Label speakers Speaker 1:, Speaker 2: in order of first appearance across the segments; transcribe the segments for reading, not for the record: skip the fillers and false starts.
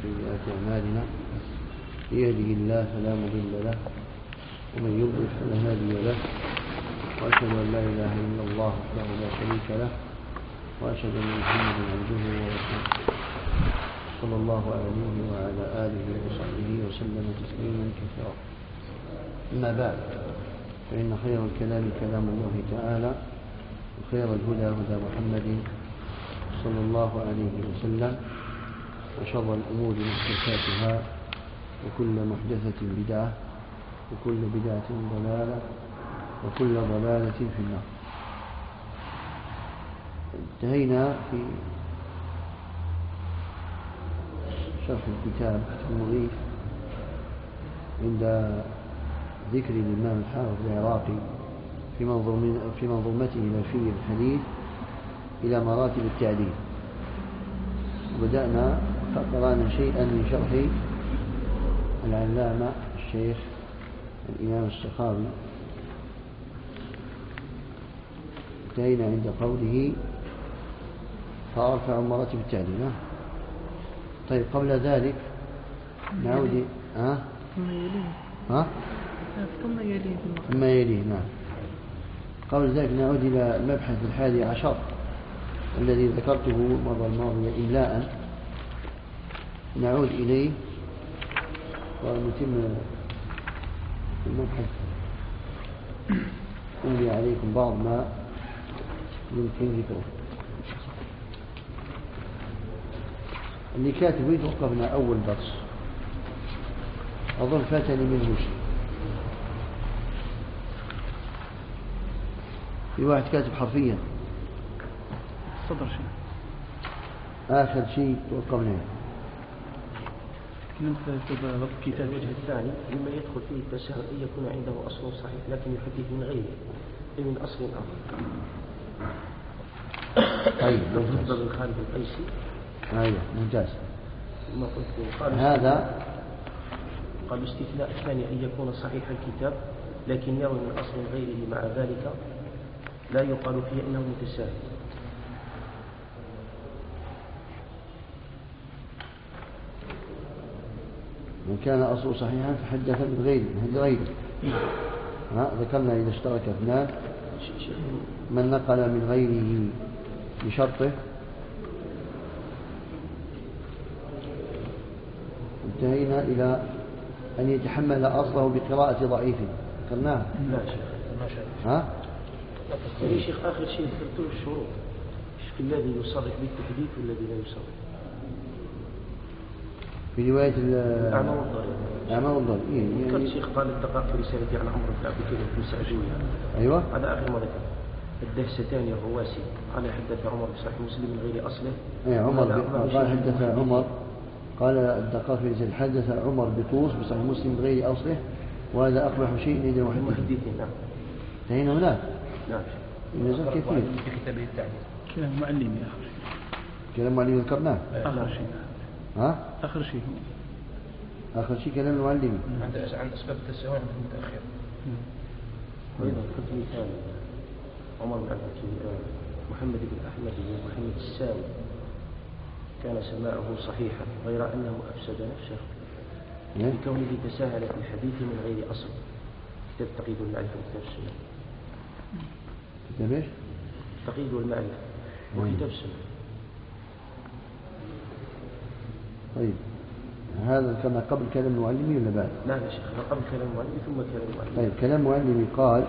Speaker 1: سيئات أعمالنا يهده الله فلا مضل له ومن يضلل فلا هادي له وأشهد أن لا إله إلا الله وحده لا شريك له وأشهد أن محمدا عبده ورسوله صلى الله عليه وعلى آله وصحبه وسلم تسليما كثيرا. أما بعد، فإن خير الكلام كلام الله تعالى وخير الهدى هدى محمد صلى الله عليه وسلم وشر الأمور محدثاتها وكل محدثة بدعة وكل بدعة ضلالة وكل ضلالة في النار. انتهينا في شرح الكتاب المغيث عند ذكر الإمام الحافظ العراقي في منظومته الألفية الحديث إلى مراتب التعديل. بدأنا فقرانا شيئا من شرح العلامة الشيخ الإمام السخاوي، انتهينا عند قوله فأرفع مراتب التعديل. طيب، قبل ذلك نعود ثم يليه. نعم. قبل ذلك نعود إلى المبحث 11 الذي ذكرته المرة الماضية إملاء، نعود إليه ونتم المبحث. أملي عليكم بعض ما يمكن ذكره. اللي كاتب وقفنا أول درس، أظن فاتني منه شيء. في واحد كاتب حرفيا
Speaker 2: صدر شيء،
Speaker 1: آخر شيء توقفنا.
Speaker 2: كنت ضبط كتاب.
Speaker 3: الوجه الثاني مما يدخل فيه التساهل أن يكون عنده أصل صحيح لكن يحدث من غيره أي من أصل آخر.
Speaker 1: طيب،
Speaker 3: بالنسبة للخالد القيسي.
Speaker 1: أيوة، ممتاز.
Speaker 3: ما قلت
Speaker 1: هذا
Speaker 3: قال الاستثناء الثاني أن يكون صحيح الكتاب لكن يروي من أصل غيره، مع ذلك لا يقال فيه أنه متساهل.
Speaker 1: من كان أصله صحيحا فحدث من غيره. ذكرنا إذا اشترك اثنان من نقل من غيره بشرطه. انتهينا إلى أن يتحمل أصله بقراءة ضعيف، ذكرناها.
Speaker 3: لا شيخ، ما شاء الله. يا شيخ آخر شيء ذكرته الشروط، الذي يصرح بالتحديث والذي لا يصرح.
Speaker 1: في رواية
Speaker 3: أعمى والضرير.
Speaker 1: يعني
Speaker 3: الشيخ قال الدقائق في رسالة عن عمرو بن عبد الكريم بن سعدوية.
Speaker 1: أيوة،
Speaker 3: هذا آخر ما ذكر. الدهستاني الرواسي قال حدث عمر بصحيح مسلم من غير أصله.
Speaker 1: قال حدث عمر، قال الدقائق في رسالة حدث عمر بطوس بصحيح مسلم من غير أصله، وهذا أقبح شيء عند المحدثين.
Speaker 3: نعم.
Speaker 1: انتهينا هناك.
Speaker 3: نعم.
Speaker 1: نزل كثير.
Speaker 3: في كتابه التعليم.
Speaker 2: كلام معلم يا أخي.
Speaker 1: كلام معلم ذكرناه.
Speaker 2: آخر شيء.
Speaker 1: آخر شيء كلام المعلم.
Speaker 3: عن أسباب التساهل عند المتأخر. وإذا كنت مثال عمر بن عبد الكريم محمد بن أحمد بن محمد الساوي كان سماعه صحيحا غير أنه أفسد نفسه بكونه تساهل في الحديث من غير أصل. كتاب تقييد المعرفة وكتاب السنة.
Speaker 1: كتاب ايش؟
Speaker 3: تقييد المعرفة وكتاب السنة.
Speaker 1: طيب، هذا كما قبل كلام المعلمي ولا بعد؟
Speaker 3: لا يا شيخ، قبل كلام المعلمي ثم كلام المعلمي.
Speaker 1: طيب، كلام المعلمي قال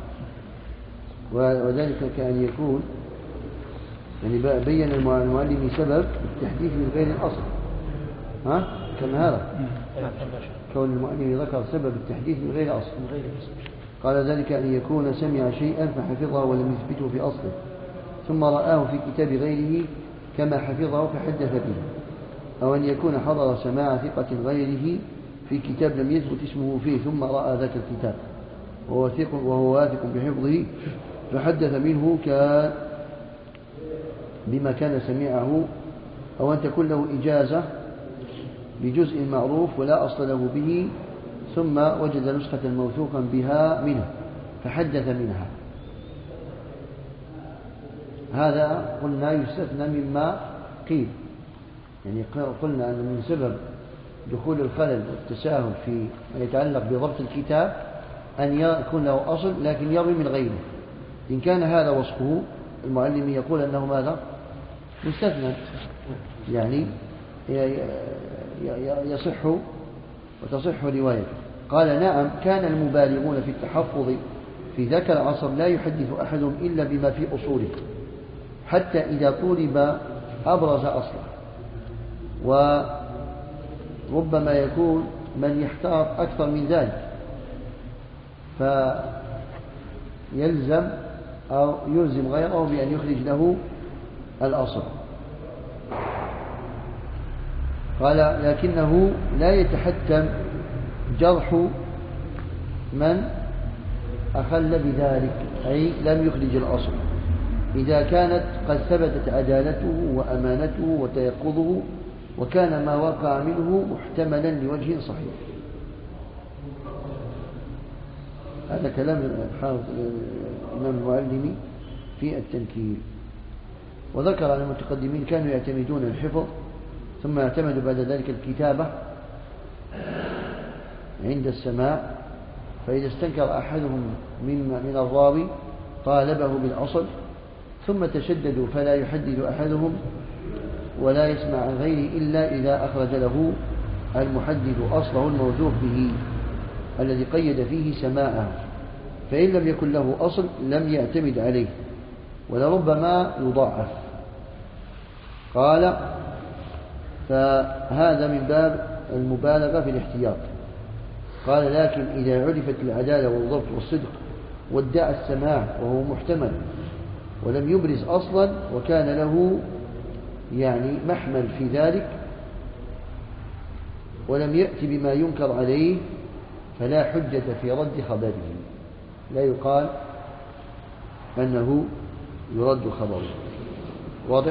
Speaker 1: وذلك كأن يكون يعني بين المعلم سبب التحديث من غير الأصل. كما هذا كون المعلم ذكر سبب التحديث من غير أصل. قال ذلك أن يكون سمع شيئا فحفظه ولم يثبته في أصله ثم رآه في كتاب غيره كما حفظه فحدث به، أو أن يكون حضر سماع ثقة غيره في كتاب لم يثبت اسمه فيه ثم رأى ذاك الكتاب وهو واثق بحفظه فحدث منه بما كان سمعه، أو أن تكون له إجازة بجزء معروف ولا أصل له به ثم وجد نسخة موثوقا بها منه فحدث منها. هذا قلنا يستثنى مما قيل، يعني قلنا أن من سبب دخول الخلل والتساهل في ما يتعلق بضبط الكتاب أن يكون له أصل لكن يروي من غيره. إن كان هذا وصفه المعلم يقول أنه ماذا؟ مستثنى، يعني يصح وتصح روايته. قال نعم، كان المبالغون في التحفظ في ذاك العصر لا يحدث أحدهم إلا بما في أصوله، حتى إذا طولب أبرز أصله. وربما يكون من يحتاط أكثر من ذلك فيلزم أو يلزم غيره بأن يخرج له الأصل. قال لكنه لا يتحتم جرح من أخل بذلك، أي لم يخرج الأصل، إذا كانت قد ثبتت عدالته وأمانته وتيقظه وكان ما وقع منه محتملا لوجه صحيح. هذا كلام الإمام المعلمي في التنكيل. وذكر أن المتقدمين كانوا يعتمدون الحفظ ثم يعتمدوا بعد ذلك الكتابة عند السماع، فإذا استنكر أحدهم من الراوي طالبه بالأصل، ثم تشددوا فلا يحدث أحدهم ولا يسمع عن غيره إلا إذا أخرج له المحدث أصله الموثوق به الذي قيد فيه سماعه، فإن لم يكن له أصل لم يعتمد عليه ولربما يضاعف. قال فهذا من باب المبالغة في الاحتياط. قال لكن إذا عرفت العدالة والضبط والصدق وادعى السماع وهو محتمل ولم يبرز أصلا وكان له يعني محمل في ذلك ولم يأتي بما ينكر عليه فلا حجة في رد خبره، لا يقال أنه يرد خبره. واضح؟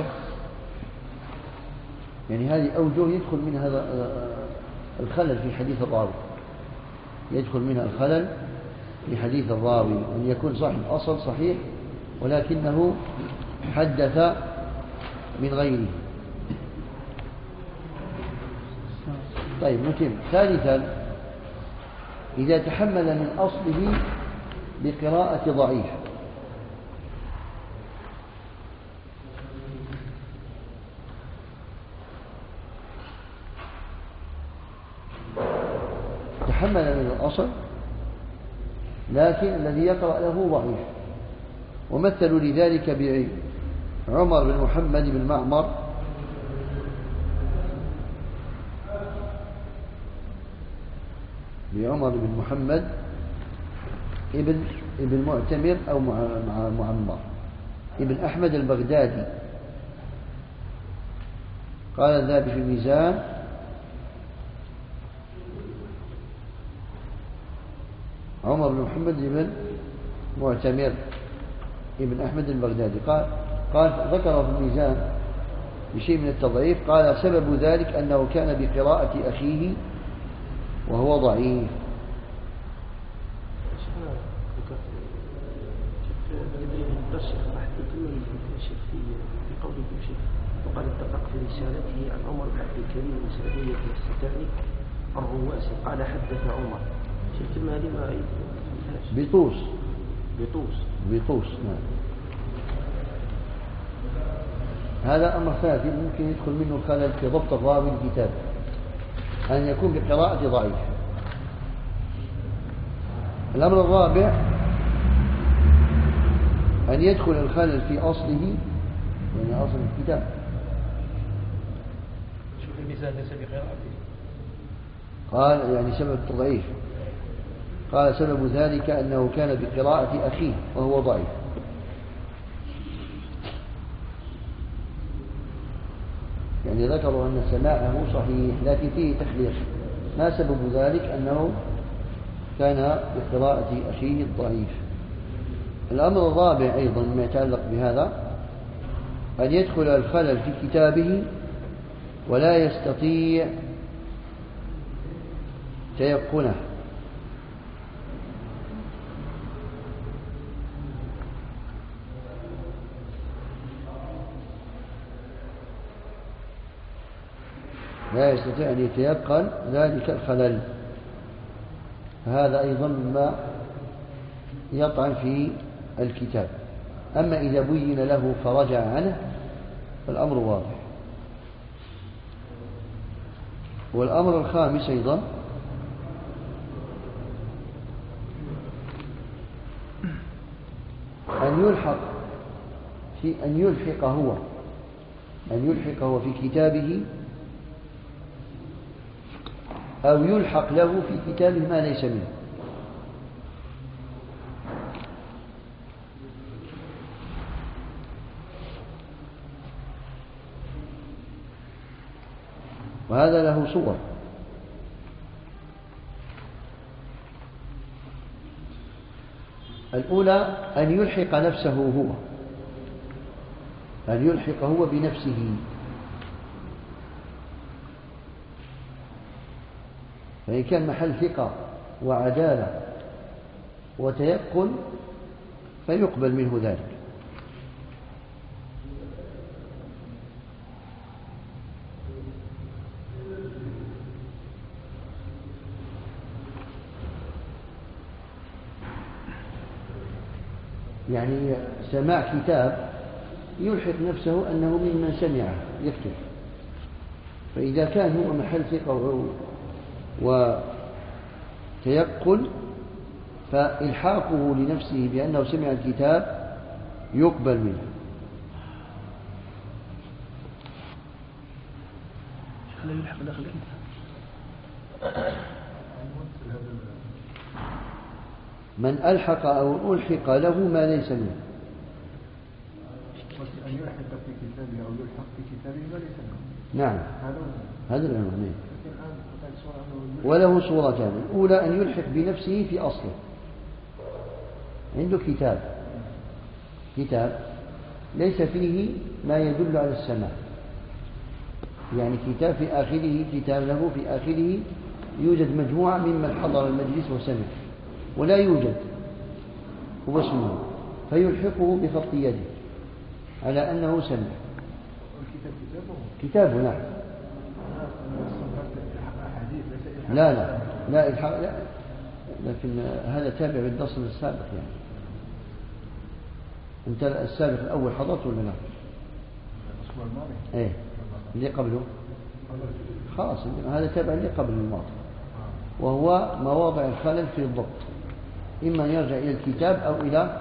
Speaker 1: يعني هذه أوجه يدخل منها هذا الخلل في حديث الراوي، يدخل منها الخلل في حديث الراوي أن يكون صاحب أصل صحيح ولكنه حدث من غيره. طيب نتم. ثالثا، إذا تحمل من أصله بقراءة ضعيف، تحمل من الأصل لكن الذي يقرأ له ضعيف، ومثلوا لذلك بعمر بن محمد بن معمر بعمر بن محمد ابن معتمر أو معمر ابن أحمد البغدادي. قال الذهبي في الميزان عمر بن محمد بن معتمر ابن أحمد البغدادي. قال ذكر في الميزان بشيء من التضعيف. قال سبب ذلك أنه كان بقراءة أخيه وهو ضعيف.
Speaker 3: وقال اتفق في رسالته عن عمر بن عبد الكريم المسعودية السكاني الرواسي قال حدث عمر. شفت المالي ما
Speaker 1: بطوس نعم. هذا أمر ثالث ممكن يدخل منه الخلل في ضبط الراوي الكتاب، أن يكون بقراءة ضعيف. الأمر الرابع أن يدخل الخلل في أصله، يعني أصل الكتاب.
Speaker 3: شوف الميزان ليس بقراءته.
Speaker 1: قال يعني سبب التضعيف. قال سبب ذلك أنه كان بقراءة أخيه وهو ضعيف. يعني ذكروا أن سماعه صحيح لكن فيه تخليص. ما سبب ذلك؟ أنه كان بقراءة أخيه الضعيف. الأمر الرابع أيضا ما يتعلق بهذا أن يدخل الخلل في كتابه ولا يستطيع تيقنه، لا يستطيع أن يتيقن ذلك الخلل، فهذا أيضا مما يطعن في الكتاب. أما إذا بين له فرجع عنه فالأمر واضح. والأمر الخامس أيضا أن يلحق هو في كتابه أو يلحق له في كتابه ما ليس منه. وهذا له صور. الأولى أن يلحق نفسه هو، أن يلحق هو بنفسه، فإن كان محل ثقة وعدالة وتيقن فيقبل منه ذلك. يعني سماع كتاب يلحق نفسه أنه ممن سمعه يكتب، فإذا كان هو محل ثقة وتيقن فإلحاقه لنفسه بأنه سمع الكتاب يقبل منه.
Speaker 2: لا يلحق داخل الكتاب.
Speaker 1: من ألحق أو ألحق له ما ليس منه.
Speaker 4: أن يلحق في كتابه أو يلحق في كتابه ما ليس منه.
Speaker 1: نعم هذا العنوان.
Speaker 4: الآن
Speaker 1: وله صورتان. الأولى أن يلحق بنفسه في أصله، عنده كتاب ليس فيه ما يدل على السماع، يعني كتاب في آخره، كتاب له في آخره يوجد مجموعة ممن حضر المجلس وسمع ولا يوجد هو اسمه، فيلحقه بخط يده على أنه سمع. كتابه نعم. لا لكن هذا تابع بالدرس السابق. يعني أنت السابق الأول حضرت ولا لا؟
Speaker 4: الأسبوع الماضي.
Speaker 1: إيه اللي قبله خلاص هذا تابع اللي قبل الماضي، وهو مواضع الخلل في الضبط، إما يرجع إلى الكتاب أو إلى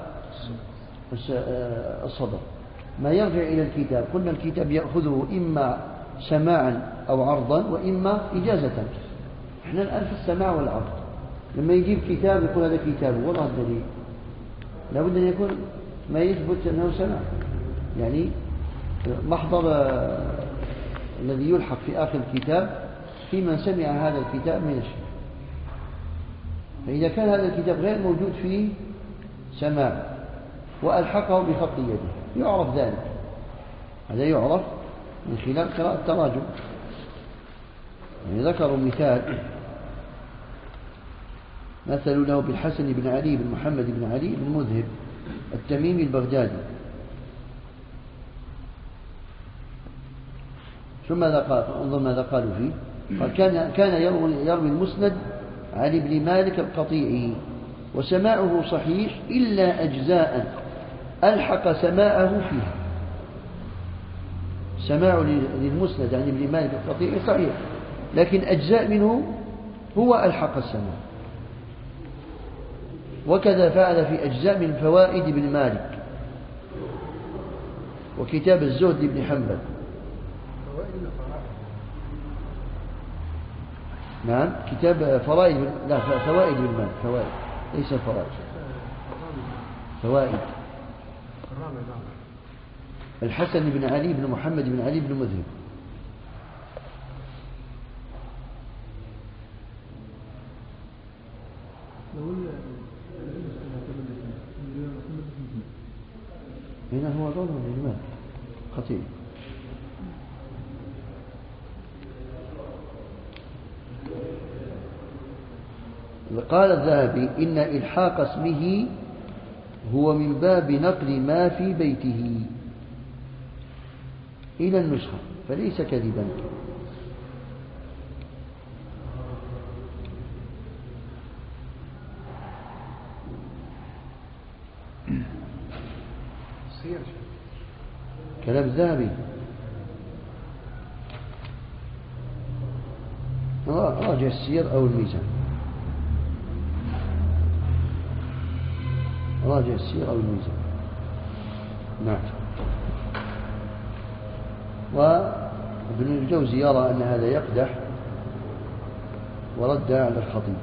Speaker 1: الصدر. ما يرجع إلى الكتاب قلنا الكتاب يأخذه إما سماعا أو عرضا وإما إجازة. احنا الآن في السماع والعرض، لما يجيب كتاب يقول هذا كتابه والله الدليل، لابد أن يكون ما يثبت أنه سمع، يعني محضر الذي يلحق في آخر الكتاب في من سمع هذا الكتاب من الشيخ. فإذا كان هذا الكتاب غير موجود فيه سماع وألحقه بخط يده يعرف ذلك، هذا يعرف من خلال قراءة التراجم. يعني ذكروا مثل له بالحسن بن علي بن محمد بن علي بن مذهب التميمي البغدادي. ثم ماذا قال؟ انظر ماذا قالوا فيه. قال كان يروي المسند عن ابن مالك القطيعي وسماعه صحيح إلا أجزاء ألحق سماعه فيها. سماع للمسند عن ابن مالك القطيعي صحيح، لكن أجزاء منه هو ألحق السماع. وكذا فعل في أجزاء من فوائد ابن مالك وكتاب الزهد لابن حنبل. نعم كتاب فوائد ابن مالك، فوائد ليس فرائد، فوائد. الحسن بن علي بن محمد بن علي بن مذهب. هنا هو قوله ابن مالك خطيب. قال الذهبي إن إلحاق اسمه هو من باب نقل ما في بيته إلى النسخة فليس كذبا.
Speaker 4: السير
Speaker 1: كلام الذهبي راجع السير أو الميزان، راجع السير أو الميزان. نعم. وابن الجوزي يرى أن هذا يقدح ورد على الخطيب.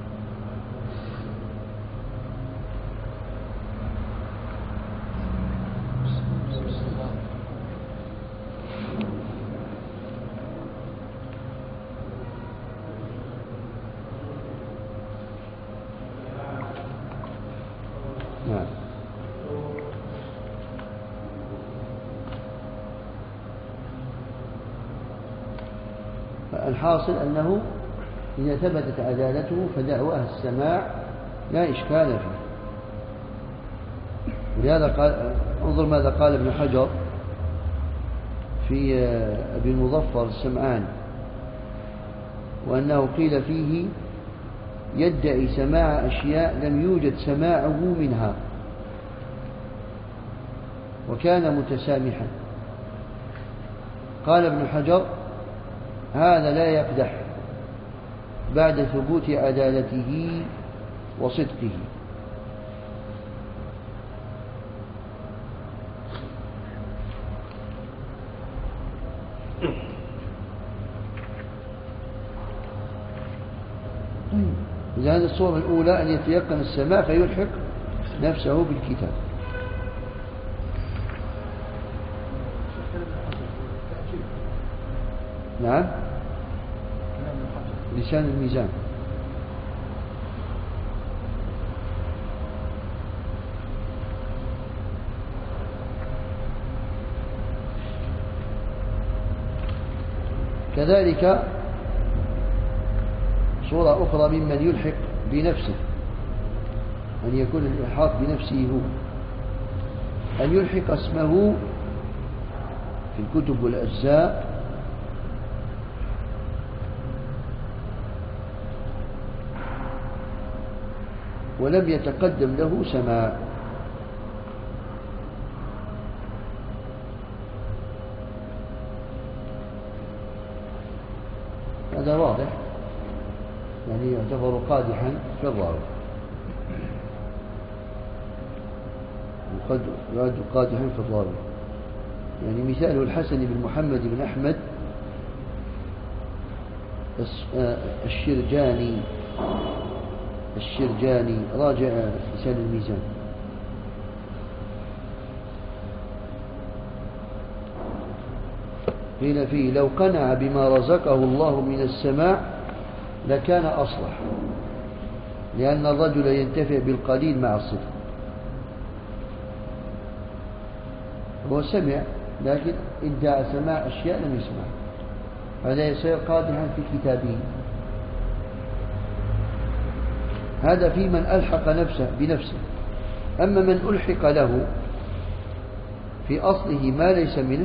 Speaker 1: نعم. الحاصل أنه إذا ثبتت عدالته فدعواه السماع لا إشكال فيه. ولهذا قال، انظر ماذا قال ابن حجر في أبي المظفر السمعان، وأنه قيل فيه يدعي سماع أشياء لم يوجد سماعه منها، وكان متسامحا. قال ابن حجر هذا لا يقدح بعد ثبوت عدالته وصدقه. إذا هذه الصورة الأولى أن يتيقن السماع فيلحق نفسه بالكتاب. نعم. لسان الميزان. كذلك صورة أخرى ممن يلحق بنفسه، أن يكون الإلحاق بنفسه هو أن يلحق اسمه في الكتب والأجزاء ولم يتقدم له سماع. هذا واضح، يعني يعتبر قادحا في الراوي، وقد يعد قادحا في الراوي. يعني مثاله الحسن بن محمد بن أحمد الشرجاني راجع لسان الميزان. قيل فيه لو قنع بما رزقه الله من السماع لكان أصلح، لأن الرجل ينتفع بالقليل مع الصدق. هو سمع لكن ادعى سماع أشياء لم يسمع، هذا يصير قادحا في كتابه. هذا في من ألحق نفسه بنفسه. أما من ألحق له في أصله ما ليس منه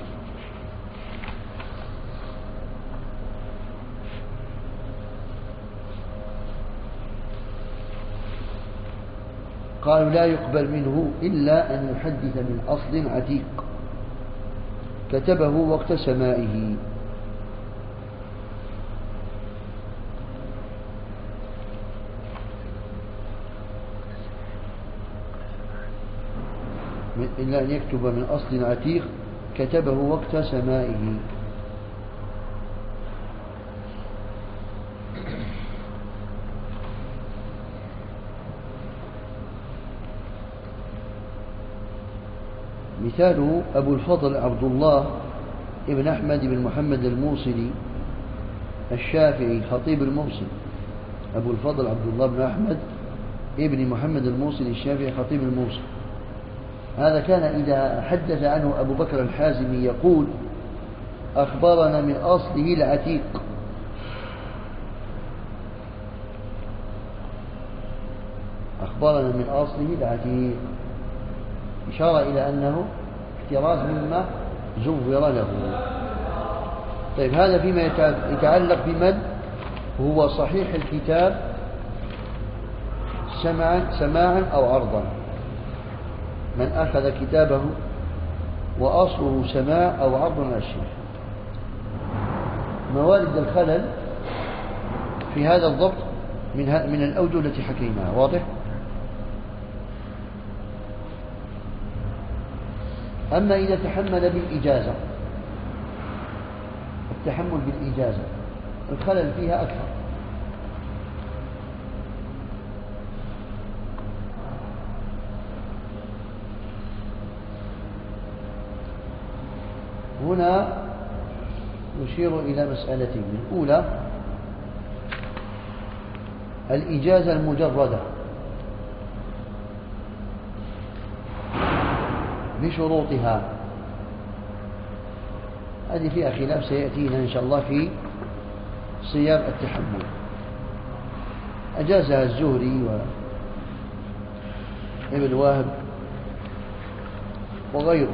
Speaker 1: قالوا لا يقبل منه إلا أن يحدث من أصل عتيق كتبه وقت سمائه. إلا أن يكتب من أصل عتيق كتبه وقت سمائه. مثاله أبو الفضل عبد الله ابن أحمد بن محمد الموصلي الشافعي خطيب الموصل. أبو الفضل عبد الله بن أحمد ابن محمد الموصلي الشافعي خطيب الموصل. هذا كان إذا حدث عنه أبو بكر الحازمي يقول أخبرنا من أصله العتيق. أخبرنا من أصله العتيق، إشارة إلى أنه احتراز مما زور له. طيب هذا فيما يتعلق بمن هو صحيح الكتاب سماعا أو عرضا. من أخذ كتابه وأصله سماع أو عرض من الشيخ. موارد الخلل في هذا الضبط من الأوجه التي حكيناها. واضح؟ أما إذا تحمل بالإجازة، التحمل بالإجازة الخلل فيها أكثر. هنا نشير إلى مسألتين. الأولى الإجازة المجردة بشروطها، هذه فيها خلاف سيأتينا إن شاء الله في صيام التحمل. أجازها الزهري وابن واهب وغيره،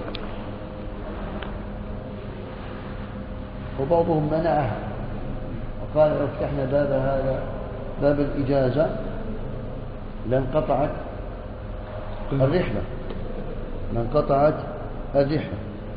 Speaker 1: وبعضهم منعها وقال لو فتحنا باب الإجازة لانقطعت الرحلة،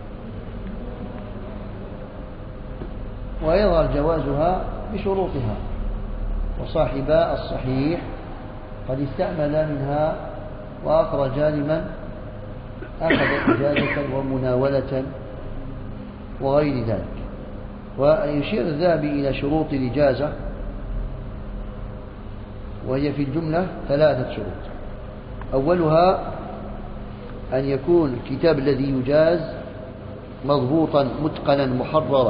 Speaker 1: ويظهر جوازها بشروطها. وصاحبا الصحيح قد استعمل منها وأخرج لمن أخذ إجازة ومناولة وغير ذلك. ويشير الذهبي إلى شروط الإجازة، وهي في الجملة 3 شروط. أولها أن يكون الكتاب الذي يجاز مضبوطا متقنا محررا،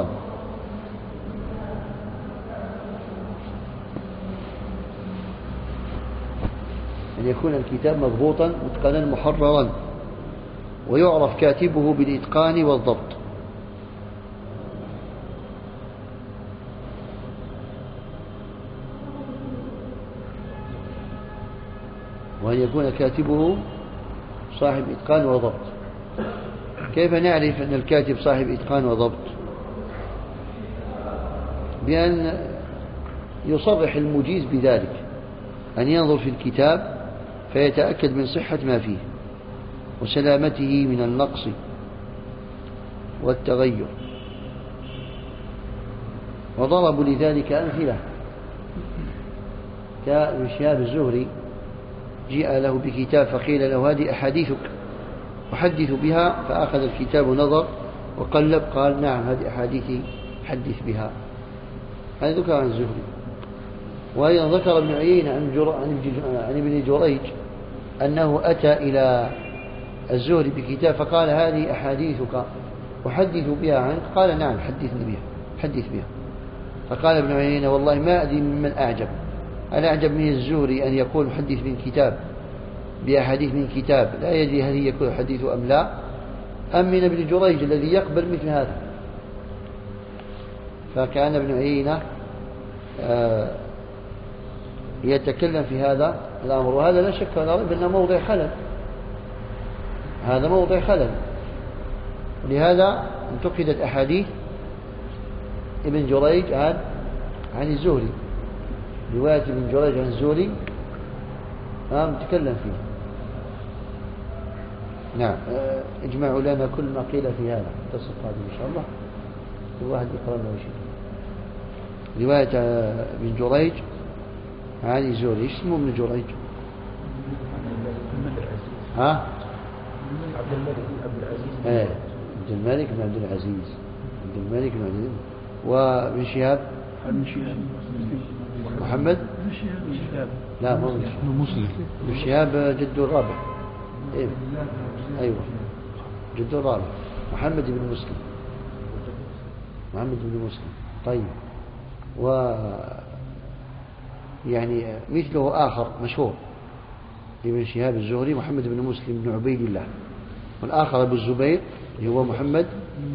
Speaker 1: أن يكون الكتاب مضبوطا متقنا محررا ويعرف كاتبه بالإتقان والضبط. وأن يكون كاتبه صاحب إتقان وضبط. كيف نعرف أن الكاتب صاحب إتقان وضبط؟ بأن يصرح المجيز بذلك، أن ينظر في الكتاب فيتأكد من صحة ما فيه وسلامته من النقص والتغير. وضربوا لذلك أمثلة كابن شهاب الزهري، جاء له بكتاب فقيل له هذه أحاديثك أحدث بها، فأخذ الكتاب نظر وقلب قال نعم هذه أحاديثي حدث بها. هذا ذكر عن الزهري. وأيضا ذكر ابن عيينة عن ابن جريج أنه أتى إلى الزهري بكتاب فقال هذه أحاديثك أحدث بها عنك، قال نعم حدث بها. فقال ابن عيينة والله ما أدري ممن أعجب، أنا أعجب من الزهري أن يقول محدث من كتاب بأحاديث من كتاب لا يدري هل يكون حديث أم لا، أم من ابن جريج الذي يقبل مثل هذا. فكان ابن عيينة يتكلم في هذا الأمر، وهذا لا شك ولا ريب أنه موضع خلل، هذا موضع خلل. ولهذا انتقدت أحاديث ابن جريج عن الزهري، رواية ابن جريج عن الزهري نتكلم فيه. نعم، اجمعوا لنا كل ما قيل في هذا تصف هذا إن شاء الله، الواحد يقرأ له شيء. رواية ابن جريج عن الزهري، ايش اسمه ابن جريج؟
Speaker 3: عبد الملك بن عبد العزيز.
Speaker 1: عبد الملك بن عبد العزيز. وابن شهاب محمد بن شهاب، لا مو مسلم. ابن شهاب جده الرابع. ايوه جده الرابع محمد بن مسلم. طيب، يعني مثله آخر مشهور ابن شهاب الزهري محمد بن مسلم بن عبيد الله، والآخر أبو الزبير اللي هو محمد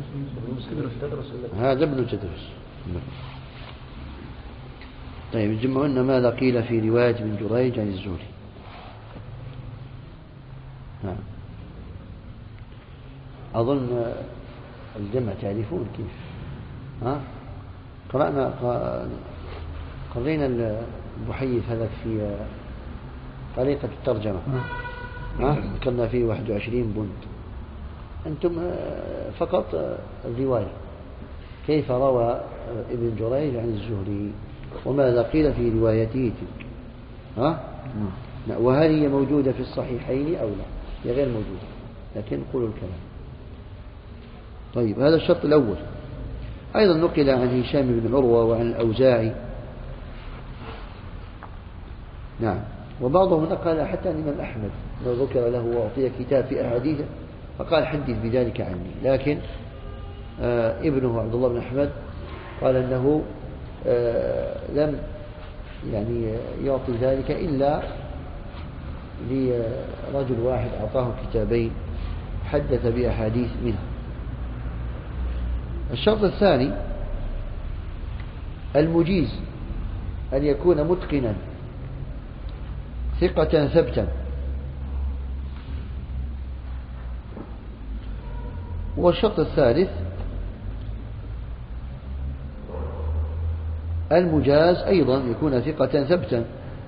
Speaker 1: هذا ابن تدرس. طيب، جمعوا لنا ماذا قيل في رواية ابن جريج عن الزهري. نعم، أظن الجمع تعرفون كيف. قرينا البحيث هذاك في طريقة الترجمة. ذكرنا فيه 21 بند. أنتم فقط الرواية، كيف روى ابن جريج عن الزهري وماذا قيل في روايته تلك. وهل هي موجودة في الصحيحين أو لا؟ هي غير موجودة، لكن قولوا الكلام. طيب، هذا الشرط الأول. أيضا نقل عن هشام بن عروة وعن الأوزاعي، نعم، وبعضهم نقل حتى عن الإمام أحمد لو ذكر له وأعطي كتاب في أحاديثه فقال حدث بذلك عني، لكن ابنه عبد الله بن أحمد قال أنه لم يعني يعطي ذلك إلا لرجل واحد أعطاه كتابين حدث بأحاديث منه. الشرط الثاني المجيز أن يكون متقنا ثقة ثبتا. والشرط الثالث المجاز أيضا يكون ثقة ثبتا.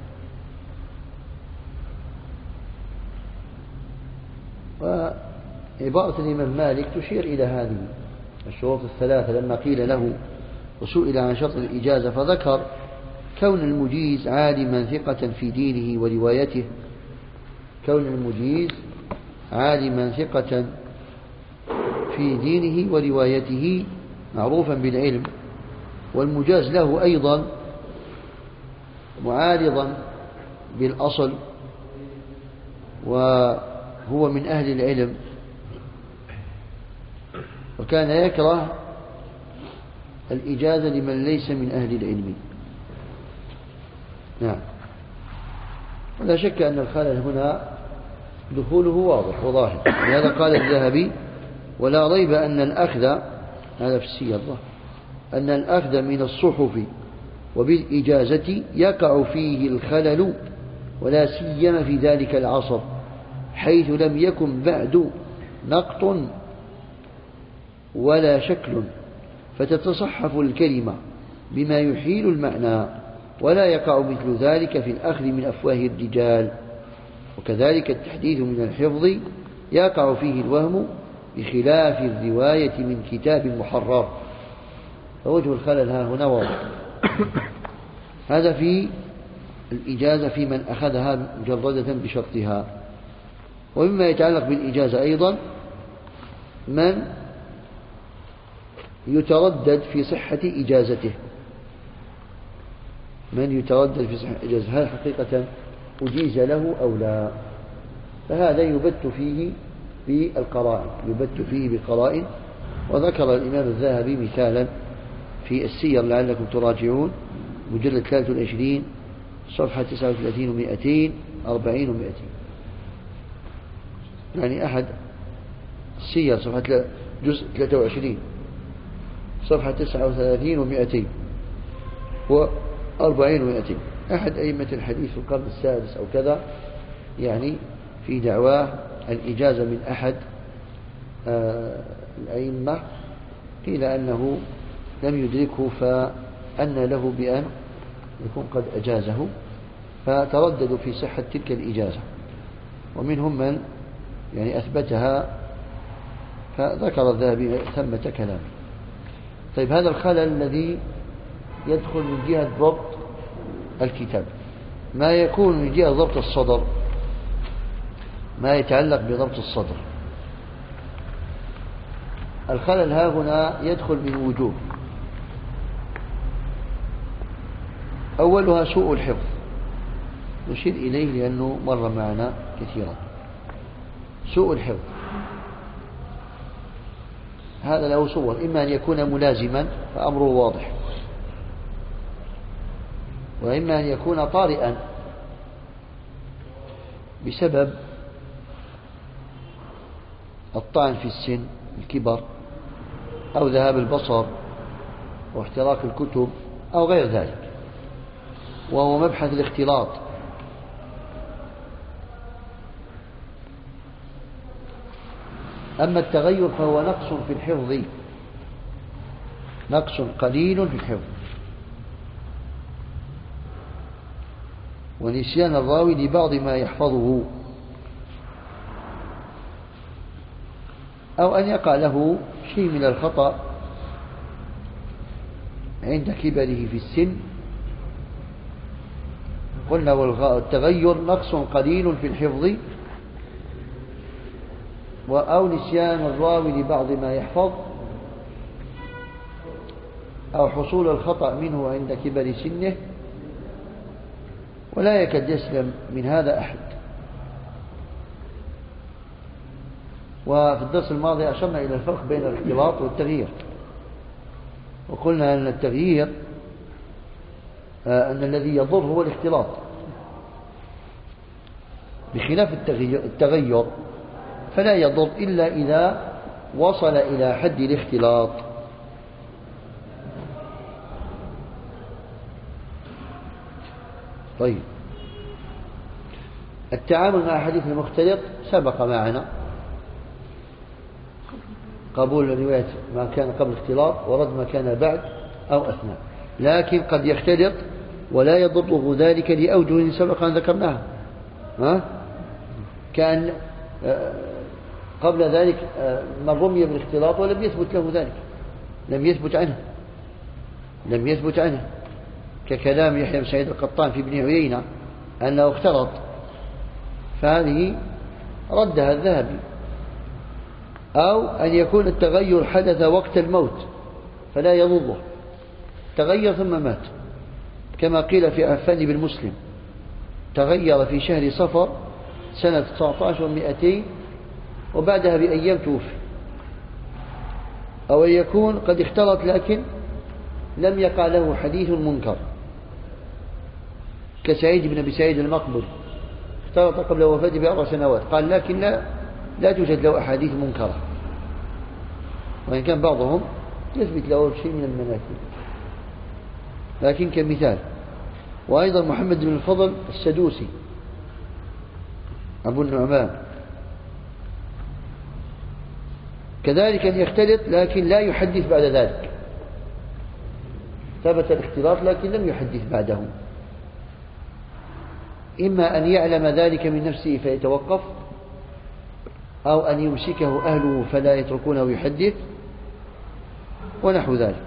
Speaker 1: وعبارة الإمام مالك تشير إلى هذه الشروط الثلاثة لما قيل له وسئل عن شرط الإجازة فذكر كون المجيز عالما ثقة في دينه وروايته، كون المجيز عالما ثقة في دينه وروايته معروفا بالعلم، والمجاز له أيضا معارضا بالأصل وهو من أهل العلم، وكان يكره الإجازة لمن ليس من أهل العلم. نعم، ولا شك أن الخلل هنا دخوله واضح وظاهر، لهذا قال الذهبي ولا ريب أن الأخذ، هذا في السير، أن الأخذ من الصحف وبالإجازة يقع فيه الخلل، ولا سيما في ذلك العصر حيث لم يكن بعد نقط ولا شكل، فتتصحف الكلمة بما يحيل المعنى، ولا يقع مثل ذلك في الأخذ من أفواه الرجال. وكذلك التحديث من الحفظ يقع فيه الوهم بخلاف الرواية من كتاب محرر. فوجه الخلل ها هنا واضح. هذا في الإجازة في من أخذها مجردة بشرطها. ومما يتعلق بالإجازة أيضا من يتردد في صحة إجازته، من يتردد في صحة إجازته هل حقيقة أجيز له أو لا، فهذا يبت فيه بالقرائن، يبت فيه بالقرائن. وذكر الإمام الذهبي مثالا في السير لعلكم تراجعون، مجلد 23 صفحة 39 و200 40 و200، يعني أحد السير صفحة جزء 23 صفحة 39 و200 و40 و200، أحد أئمة الحديث في القرن السادس أو كذا، يعني في دعواه الإجازة من أحد الأئمة قيل أنه لم يدركه فأن له بأن يكون قد أجازه، فترددوا في صحة تلك الإجازة، ومنهم من يعني أثبتها، فذكر الذهبي ثمة كلام. طيب، هذا الخلل الذي يدخل من جهة ضبط الكتاب، ما يكون من جهة ضبط الصدر، ما يتعلق بضبط الصدر. الخلل ها هنا يدخل من وجوه، أولها سوء الحفظ، نشير إليه لأنه مر معنا كثيرا. سوء الحفظ هذا له صور، إما أن يكون ملازما فأمره واضح، وإما أن يكون طارئا بسبب الطعن في السن، الكبر، أو ذهاب البصر، واحتراق الكتب، أو غير ذلك، وهو مبحث الاختلاط. أما التغير فهو نقص في الحفظ، نقص قليل في الحفظ، ونسيان الراوي لبعض ما يحفظه، أو أن يقع له شيء من الخطأ عند كبره في السن. قلنا والتغير نقص قليل في الحفظ أو نسيان الراوي لبعض ما يحفظ أو حصول الخطأ منه عند كبر سنه، ولا يكاد يسلم من هذا أحد. وفي الدرس الماضي أشرنا إلى الفرق بين الاختلاط والتغيير، وقلنا أن التغيير أن الذي يضر هو الاختلاط، بخلاف التغير فلا يضر إلا إذا وصل إلى حد الاختلاط. طيب، التعامل مع حديث المختلط سبق معنا قبول رواية ما كان قبل الاختلاط ورد ما كان بعد أو أثناء، لكن قد يختلط ولا يضره ذلك لأوجه سبق أن ذكرناها. كان قبل ذلك من رمي بالاختلاط ولم يثبت له ذلك، لم يثبت عنه ككلام يحيى بن سعيد القطان في ابن عيينة أنه اختلط، فهذه ردها الذهبي. أو أن يكون التغير حدث وقت الموت فلا يضره، تغير ثم مات، كما قيل في عفان بن مسلم تغير في شهر صفر سنة 19 و200 وبعدها بأيام توفي. أو يكون قد اختلط لكن لم يقع له حديث منكر، كسعيد بن أبي سعيد المقبري اختلط قبل وفاته ب4 سنوات، قال لكن لا توجد له أحاديث منكرة، وإن كان بعضهم يثبت له شيء من المناكب، لكن كمثال. وأيضا محمد بن الفضل السدوسي أبو النعمان كذلك أن يختلط لكن لا يحدث بعد ذلك، ثبت الاختلاط لكن لم يحدث بعده، إما أن يعلم ذلك من نفسه فيتوقف، أو أن يمسكه أهله فلا يتركونه يحدث، ونحو ذلك.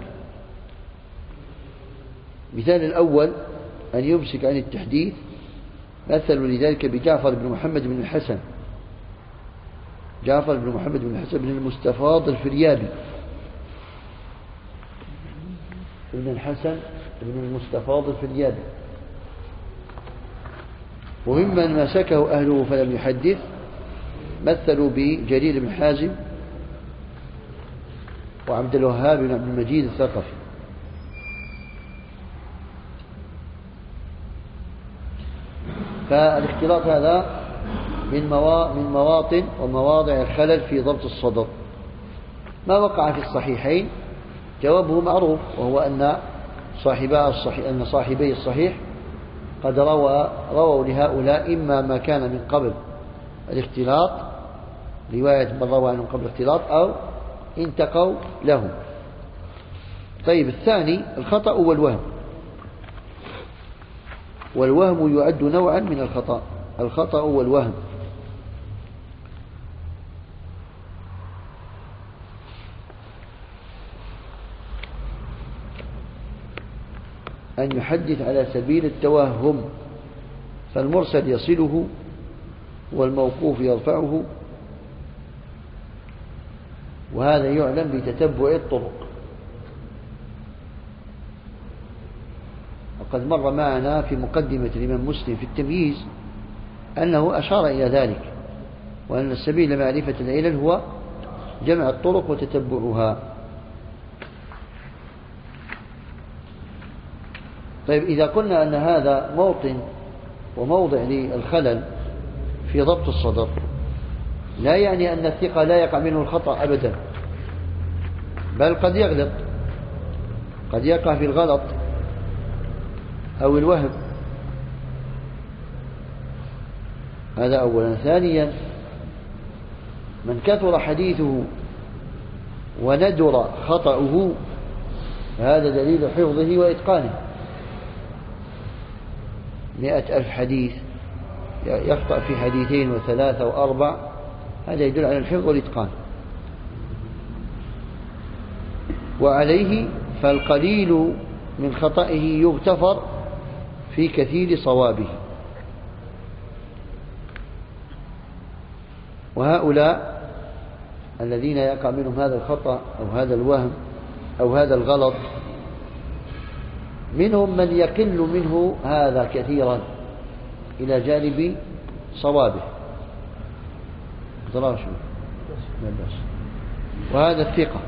Speaker 1: مثال الأول أن يمسك عن التحديث، مثل لذلك بجعفر بن محمد بن الحسن، جعفر بن محمد بن الحسن بن المستفاض الفريابي، ابن الحسن بن المستفاض الفريابي. وممن مسكه أهله فلم يحدث مثلوا بجرير بن حازم وعبد الوهاب بن عبد المجيد الثقفي. فالاختلاط هذا من مواطن ومواضع الخلل في ضبط الصدر. ما وقع في الصحيحين جوابه معروف، وهو أن صاحبي الصحيح قد رووا لهؤلاء إما ما كان من قبل الاختلاط، رواية من روى عنهم قبل الاختلاط، أو انتقوا لهم. طيب، الثاني الخطأ والوهم. والوهم يعد نوعا من الخطأ، الخطأ والوهم. أن يحدث على سبيل التوهم، فالمرسل يصله والموقوف يرفعه، وهذا يعلم بتتبع الطرق. وقد مر معنا في مقدمة الإمام مسلم في التمييز أنه أشار إلى ذلك، وأن السبيل لمعرفة العلل هو جمع الطرق وتتبعها. طيب، إذا قلنا أن هذا موطن وموضع للخلل في ضبط الصدر، لا يعني أن الثقة لا يقع منه الخطأ أبدا، بل قد يغلط، قد يقع في الغلط أو الوهم. هذا أولا. ثانيا، من كثر حديثه وندر خطأه هذا دليل حفظه وإتقانه. 100,000 حديث يخطأ في حديثين و3 و4، هذا يدل على الحفظ والإتقان. وعليه فالقليل من خطئه يغتفر في كثير صوابه. وهؤلاء الذين يقع منهم هذا الخطأ أو هذا الوهم أو هذا الغلط منهم من يقل منه هذا كثيرا إلى جانب صوابه، وهذا الثقة.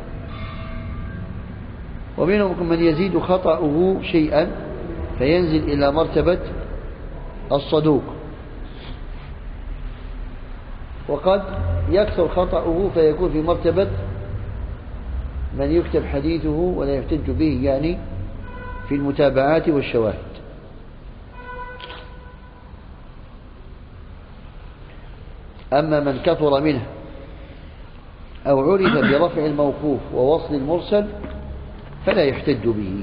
Speaker 1: ومنهم من يزيد خطأه شيئا فينزل إلى مرتبة الصدوق، وقد يكثر خطأه فيكون في مرتبة من يكتب حديثه ولا يحتج به، يعني في المتابعات والشواهد. أما من كثر منه أو عرف برفع الموقوف ووصل المرسل فلا يحتج به.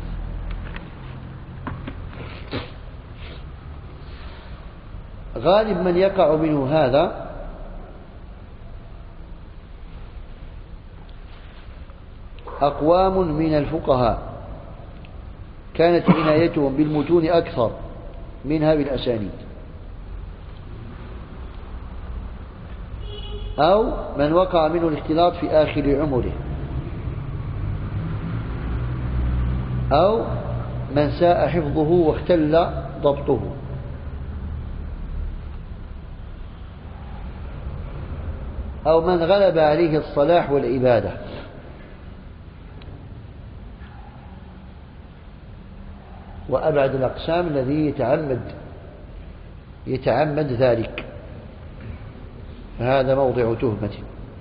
Speaker 1: غالب من يقع منه هذا أقوام من الفقهاء كانت عنايتهم بالمتون أكثر منها بالأسانيد، أو من وقع منه الاختلاط في آخر عمره، أو من ساء حفظه واختل ضبطه، أو من غلب عليه الصلاح والعبادة. وأبعد الأقسام الذي يتعمد ذلك، فهذا موضع تهمة.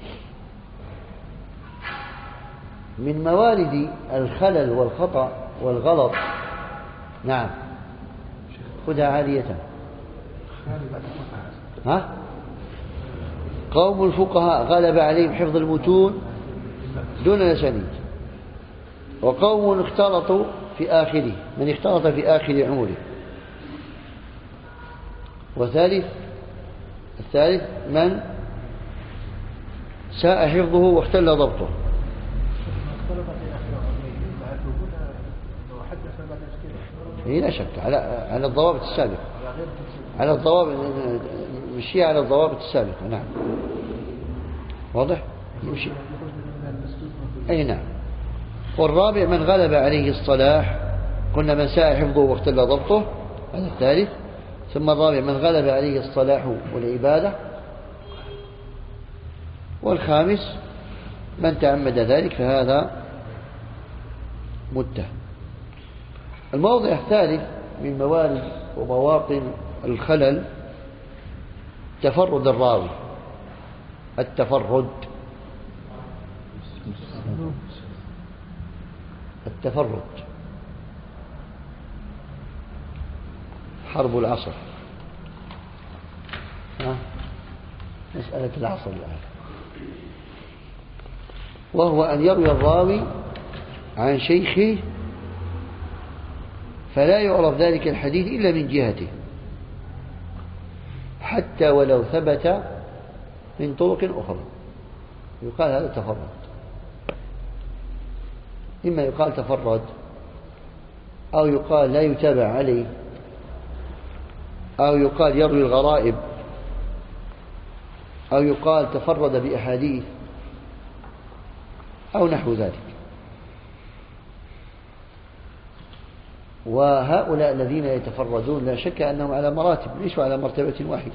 Speaker 1: من موارد الخلل والخطأ والغلط، نعم، خذها عالية. ها؟ قوم الفقهاء غلب عليهم حفظ المتون دون الأسانيد، وقوم اختلطوا في آخره، من اختلط في آخر عمره. الثالث من ساء حفظه واختل ضبطه. لا شك على الضوابط السابقة، على الضوابط، مشي على الضوابط السابقة. نعم، واضح، يمشي. أي نعم. والرابع من غلب عليه الصلاح، قلنا من ساء حفظه واختل ضبطه، هذا الثالث. ثم الرابع من غلب عليه الصلاح والعبادة. والخامس من تعمد ذلك فهذا متهم. الموضع الثالث من موارد ومواطن الخلل تفرد الراوي. التفرد حرب العصر، مسألة العصر الآن، وهو أن يروي الراوي عن شيخه فلا يعرف ذلك الحديث إلا من جهته، حتى ولو ثبت من طرق أخرى، يقال هذا تفرد. إما يقال تفرد، أو يقال لا يتابع عليه، أو يقال يروي الغرائب، أو يقال تفرد بأحاديث، أو نحو ذلك. وهؤلاء الذين يتفردون لا شك أنهم على مراتب، ليسوا على مرتبة واحدة.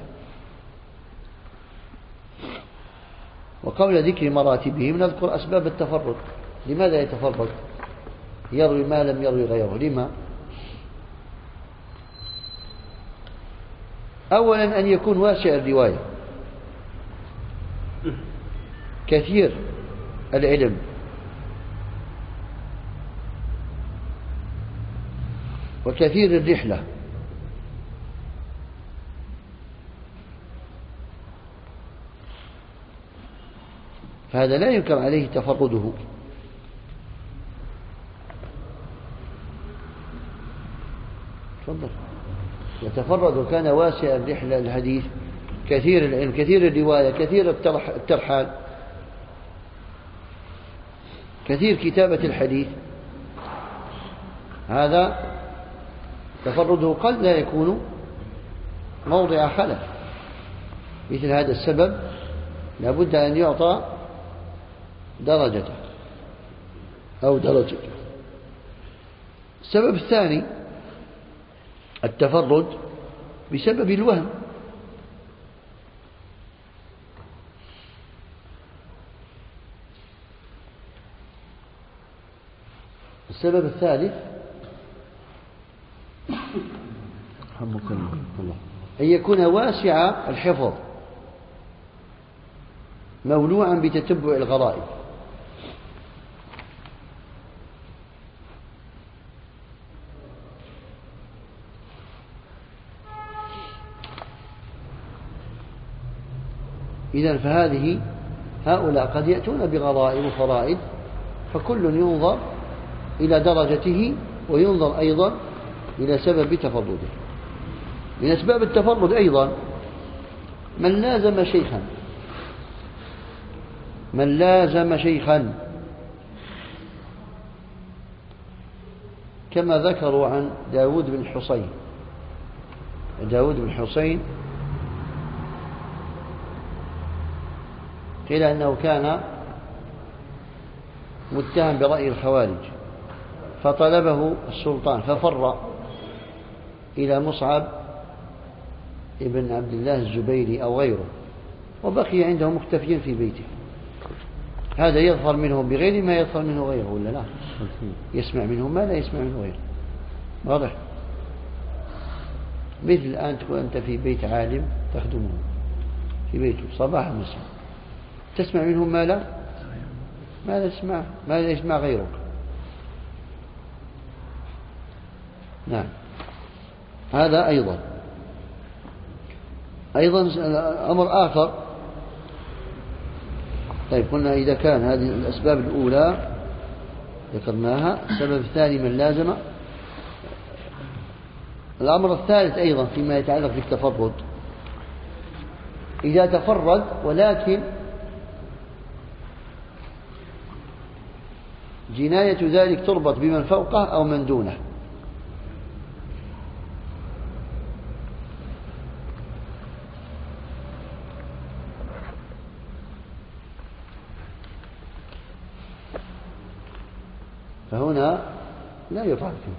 Speaker 1: وقبل ذكر مراتبهم نذكر أسباب التفرد. لماذا يتفرد؟ يروي ما لم يروي غيره. لما؟ أولا أن يكون واسع الرواية، كثير العلم، وكثير الرحلة. فهذا لا ينكر عليه تفرده. تفضل. يتفرد وكان واسع الرحلة الحديث، كثير العلم، كثير الرواية، كثير الترحال. كثير كتابة الحديث هذا تفرده قد لا يكون موضع خلف. مثل هذا السبب لابد أن يعطى درجته أو درجته. السبب الثاني التفرد بسبب الوهم. السبب الثالث أن يكون واسع الحفظ مولوعا بتتبع الغرائب. إذن هؤلاء قد يأتون بغرائب وفرائد، فكل ينظر إلى درجته وينظر أيضا إلى سبب تفرده. من أسباب التفرد أيضا من لازم شيخا كما ذكروا عن داود بن حسين قيل أنه كان متهم برأي الخوارج، فطلبه السلطان ففر إلى مصعب ابن عبد الله الزبيري أو غيره، وبقي عنده مختفيا في بيته. هذا يظهر منه بغير ما يظهر منه غيره ولا لا؟ يسمع منه ما لا يسمع منه غيره. واضح؟ مثل الآن تكون أنت في بيت عالم تخدمه في بيته صباح مساء، تسمع منهم ما لا يسمع غيرك. نعم. هذا أيضا أمر آخر. طيب قلنا إذا كان هذه الأسباب الأولى ذكرناها، السبب الثاني من لازم. الأمر الثالث أيضا فيما يتعلق بالتفرد، إذا تفرد ولكن جناية ذلك تربط بمن فوقه أو من دونه. فهنا لا يفعل فيه.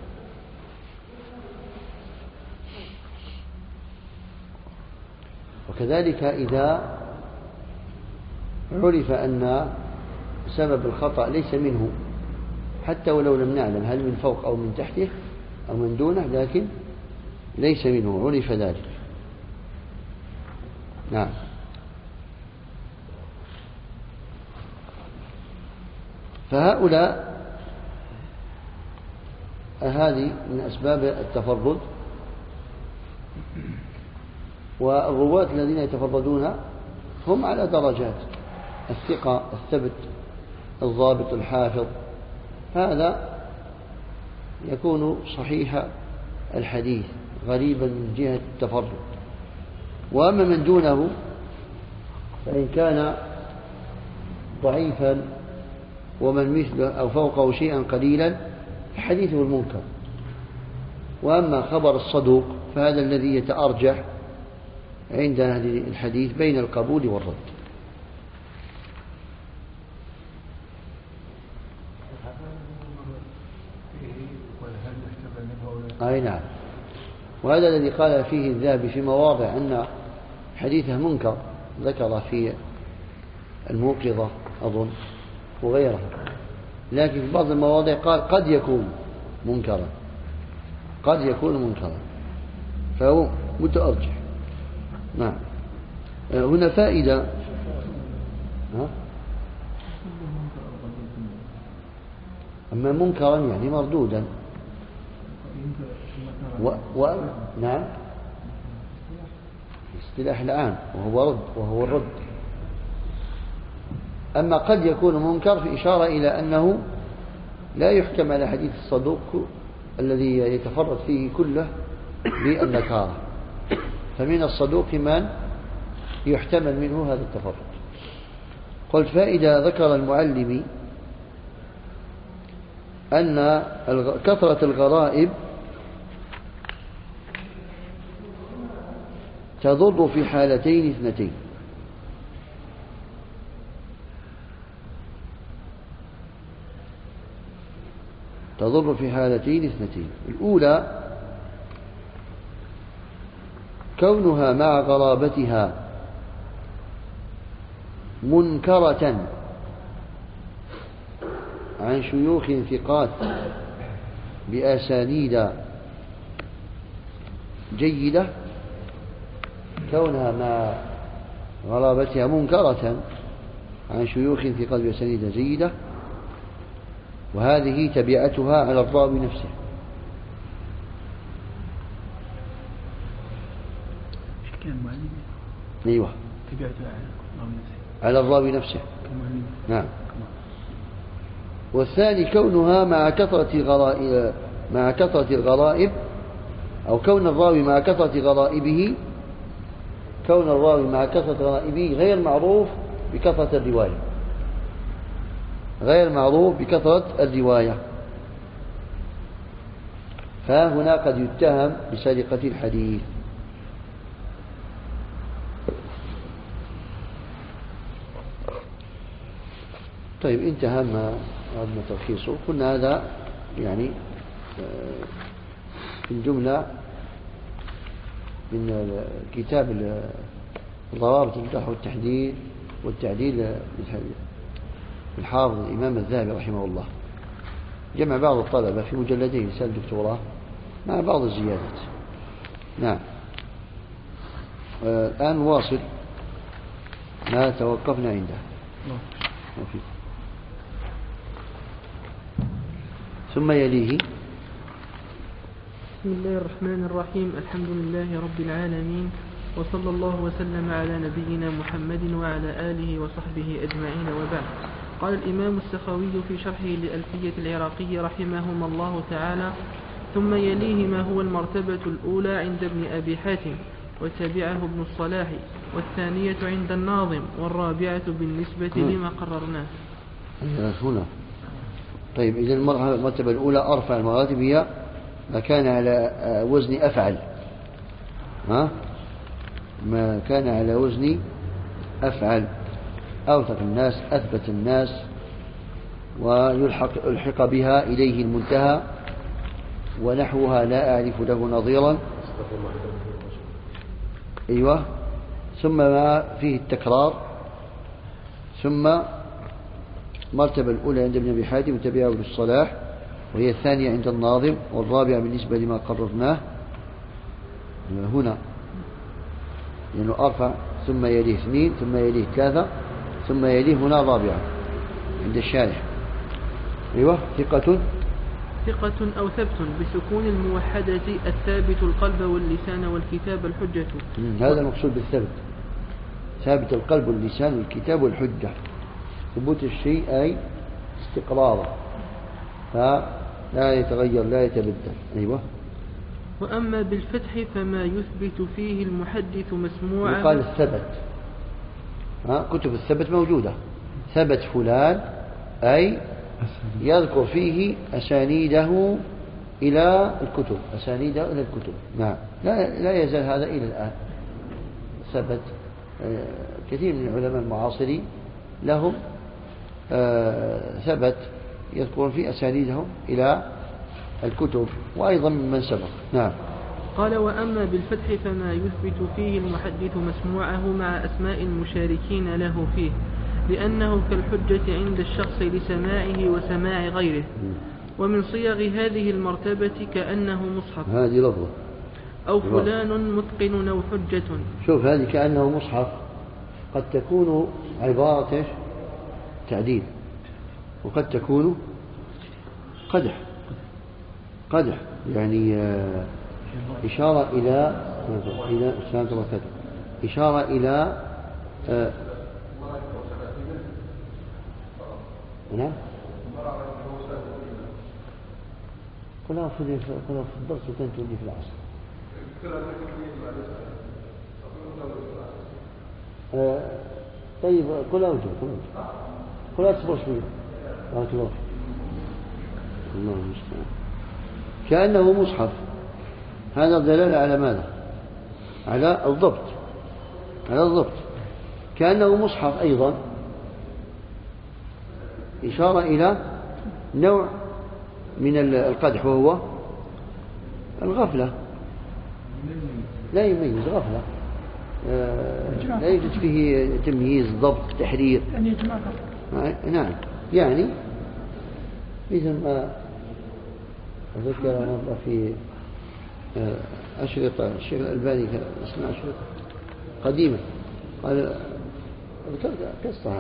Speaker 1: وكذلك إذا عرف أن سبب الخطأ ليس منه، حتى ولو لم نعلم هل من فوق أو من تحته أو من دونه، لكن ليس منه، عرف ذلك. نعم. فهؤلاء هذه من أسباب التفرد. والرواة الذين يتفردون هم على درجات: الثقة، الثبت، الضابط، الحافظ. هذا يكون صحيح الحديث غريبا من جهة التفرد. وأما من دونه فإن كان ضعيفا ومن مثله أو فوقه شيئا قليلا فحديثه المنكر. وأما خبر الصدوق فهذا الذي يتأرجح عند أهل الحديث بين القبول والرد. أي نعم. وهذا الذي قال فيه الذهبي في مواضع أن حديثه منكر، ذكر في الموقظة أظن وغيرها، لكن في بعض المواضع قال قد يكون منكرا، فهو متأرجح. نعم. هنا فائدة. أما منكرا يعني مردودا. نعم، اصطلاح العام وهو الرد. أما قد يكون منكر في إشارة إلى أنه لا يحكم على حديث الصدوق الذي يتفرد فيه كله بالنكارة، فمن الصدوق من يحتمل منه هذا التفرد. قلت: فإذا ذكر المعلم أن كثرة الغرائب تضر في حالتين اثنتين. تضر في حالتين اثنتين. الأولى كونها مع غرابتها منكرة عن شيوخ ثقات بأسانيد جيدة، كونها مع غرابتها منكرة عن شيوخ ثقات بأسانيد جيدة، وهذه تبعتها على الراوي نفسه. أيوة، على الراوي نفسه. نعم. والثاني كونها مع كثرة الغرائب، أو كون الراوي مع كثرة غرائبه، غير معروف بكثرة الرواية، فهنا قد يتهم بسرقة الحديث. طيب، انتهى ما أردنا تلخيصه. قلنا هذا يعني في الجملة من كتاب الضوابط الجرح والتعديل الحافظ الإمام الذهبي رحمه الله. جمع بعض الطلبة في مجلدين رسالة دكتوراه مع بعض الزيادات. نعم. الآن واصل ما توقفنا عنده. ثم يليه.
Speaker 5: بسم الله الرحمن الرحيم. الحمد لله رب العالمين، وصلى الله وسلم على نبينا محمد وعلى آله وصحبه أجمعين، وبعد. قال الإمام السخاوي في شرحه لألفية العراقي رحمهما الله تعالى: ثم يليه ما هو المرتبة الأولى عند ابن أبي حاتم، وتبعه ابن الصلاح، والثانية عند الناظم، والرابعة بالنسبة لما قررناه.
Speaker 1: هنا. طيب، إذا المرتبة الأولى أرفع المراتب هي ما كان على وزن أفعل، ما كان على وزن أفعل، أوثق الناس، أثبت الناس، ويلحق بها إليه المنتهى، ونحوها لا أعرف له نظيرا. أيوة. ثم ما فيه التكرار. ثم المرتبة الأولى عند ابن أبي حاتم وتبعه ابن الصلاح، وهي الثانية عند الناظم، والرابعة بالنسبة لما قررناه هنا، لأنه أرفع. ثم يليه 2، ثم يليه 3، ثم يليه هنا رابعة عند الشارح. أيوة. ثقة
Speaker 5: أو ثبت بسكون الموحدة الثابت القلب واللسان والكتاب الحجة.
Speaker 1: هذا المقصود بالثبت، ثابت القلب واللسان والكتاب والحجة. ثبوت الشيء أي استقراره، فلا يتغير لا يتبدل. أيوة.
Speaker 5: وأما بالفتح فما يثبت فيه المحدث مسموعا.
Speaker 1: يقال الثبت. كتب الثبت موجودة. ثبت فلان أي يذكر فيه أسانيده إلى الكتب، نعم. لا يزال هذا إلى الآن. ثبت. كثير من العلماء المعاصرين لهم ثبت يذكرون فيه أسانيدهم إلى الكتب، وأيضا من سبق. نعم.
Speaker 5: قال: وأما بالفتح فما يثبت فيه المحدث مسموعه مع أسماء المشاركين له فيه، لأنه كالحجة عند الشخص لسماعه وسماع غيره. ومن صيغ هذه المرتبة كأنه مصحف،
Speaker 1: هذه لفظة،
Speaker 5: أو فلان متقن أو حجة.
Speaker 1: شوف، هذه كأنه مصحف قد تكون عبارة تعديل، وقد تكون قدح يعني إشارة إلى إشارة إلى نعم. كلها في الدرس وتنتهي في العصر. طيب، كلها وجه كلها تصبر شوية. بارك الله. الله المستعان. كأنه مصحف، هذا دلالة على ماذا؟ على الضبط، على الضبط. كأنه مصحف أيضا إشارة إلى نوع من القدح، وهو الغفلة. لا يميز، غفلة، لا يوجد فيه تمييز، ضبط، تحرير. نعم، يعني مثل ما ذكر مرة في أشرطة الشيخ الألباني، اسمها أشرطة قديمة، قال ذكرت قصة،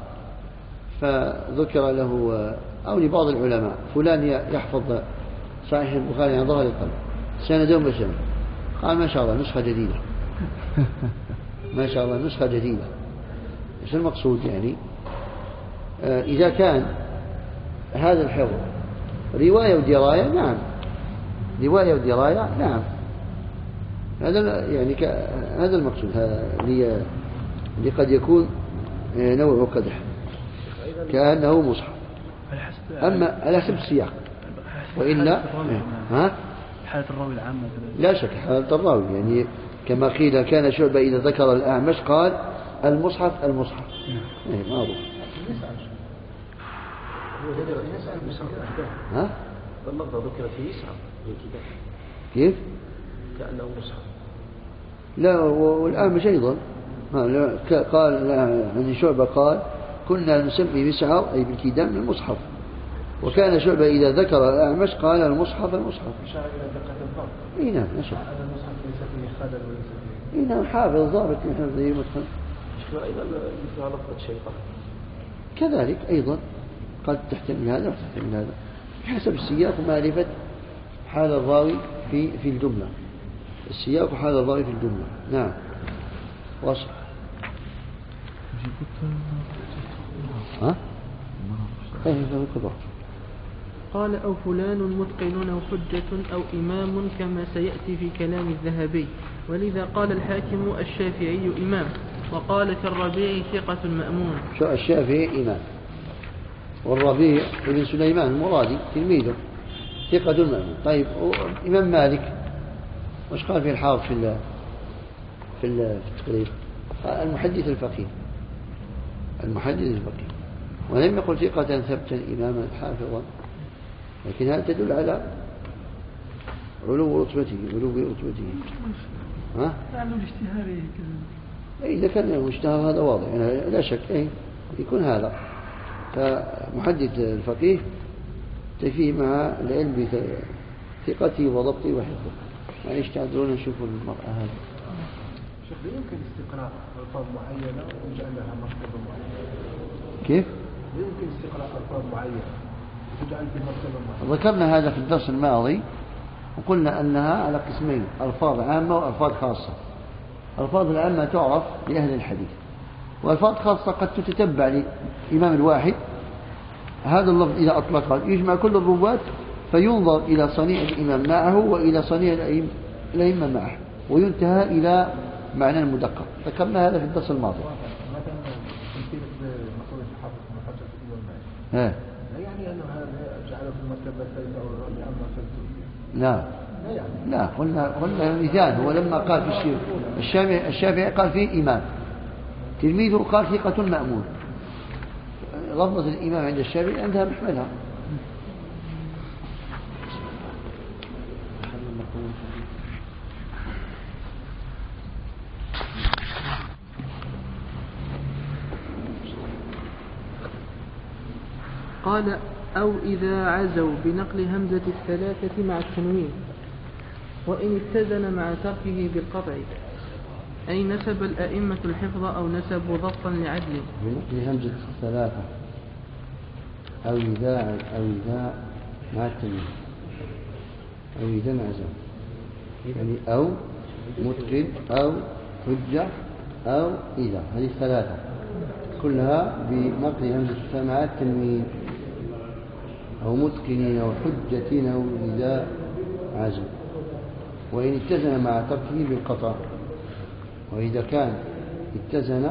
Speaker 1: فذكر له أو لبعض العلماء فلان يحفظ صحيح البخاري عن ظهر القلب سنة وسنة، قال ما شاء الله نسخة جديدة. ما شاء الله نسخة جديدة. ايش المقصود؟ يعني إذا كان هذا الحفظ رواية ودراية، نعم، رواية ودراية، نعم، هذا يعني هذا المقصود، اللي قد يكون نوع قدح كأنه مصحف. أما على حسب السياق، وإلا
Speaker 2: حالة الراوي العامة
Speaker 1: لا شك حالة الراوي، يعني كما قيل كان شعبة إذا ذكر الأعمش قال المصحف المصحف. معروف. ها؟
Speaker 3: اللفظة ذكرت في يسعى
Speaker 1: كيف؟
Speaker 3: كأنه مصحف.
Speaker 1: لا، والأعمش أيضا قال عن شعبة قال كنا نسمي مسعر أي بالكيدان من المصحف، وكان شعبة إذا ذكر الأعمش قال المصحف المصحف.
Speaker 4: إشارة إلى دقة الضبط.
Speaker 1: إيه نعم، نشر.
Speaker 4: هذا المصحف ليس فيه خلل وليس فيه.
Speaker 1: إيه نعم، حافظ ضابط من حفظه مدخل.
Speaker 3: أيضا مثل لفظة شيطان
Speaker 1: كذلك أيضا قد تحتمل هذا وتحتمل هذا بحسب السياق ومعرفة حال الراوي في الجملة. السياق وحال الراوي في الجملة. نعم. وصل. ها؟
Speaker 5: قال أو فلان متقن أو حجة أو إمام كما سيأتي في كلام الذهبي، ولذا قال الحاكم الشافعي إمام، وقال في الربيع ثقة مأمون.
Speaker 1: الشافعي إمام، والربيع ابن سليمان المرادي تلميذه ثقة مأمون. طيب، إمام مالك وش قال في الحافظ في التقريب؟ المحدث الفقيه، المحدث الفقيه، ولم يقل ثقة ثبتا إماما حافظا، لكن هذا تدل على علو رتبته. ها؟ إذا كان المجتهر هذا واضح، يعني لا شك يكون هذا. فمحدث الفقيه تفيه مع العلم بثقته وضبطه وحفظه. معليش تعذرون نشوفوا المرأة هذه.
Speaker 4: شيخ، يمكن استقراء ألفاظ معينة ويجعل لها مرتبة معينة.
Speaker 1: كيف؟
Speaker 4: يمكن استقراء ألفاظ معينة وتجعل في مرتبة معينة.
Speaker 1: ذكرنا هذا في الدرس الماضي، وقلنا أنها على قسمين: ألفاظ عامة وألفاظ خاصة. الألفاظ العامة تعرف لأهل الحديث، والألفاظ خاصة قد تتتبع لإمام الواحد. هذا اللفظ إذا أطلق يجمع كل الرواة، فينظر إلى صنيع الإمام معه وإلى صنيع الأئمة معه، وينتهى إلى معنى المدقق. ذكرنا هذا في الدرس الماضي.
Speaker 4: مثلا تمثيل مقولة الحافظ بن حجر في الإمام مالك، لا يعني أنه هذا جعله في المرتبة الثالثة أو الرابعة أما
Speaker 1: لا لا، قلنا مثال. هو لما قال في الشافعي قال فيه إمام، تلميذه قال ثقة مأمون. لفظة الإمام عند الشافعي عندها محملها.
Speaker 5: قال أو إذا عزوا بنقل همزة الثلاثة مع التنوين، وإن اتزن مع تركه بالقطع، أي نسب الأئمة الحفظ أو نسبوا ضبطا لعدله.
Speaker 1: بنقل همزة الثلاثة أو إذا مع التنوين، أو إذا مع زمن، يعني أو متقن أو حجة أو إذا، هذه الثلاثة كلها بنقل همزة الثلاثة مع التنوين، أو متقن أو حجة أو إذا عزم، وإن اتزن مع تركه بالقطع. وإذا كان اتزن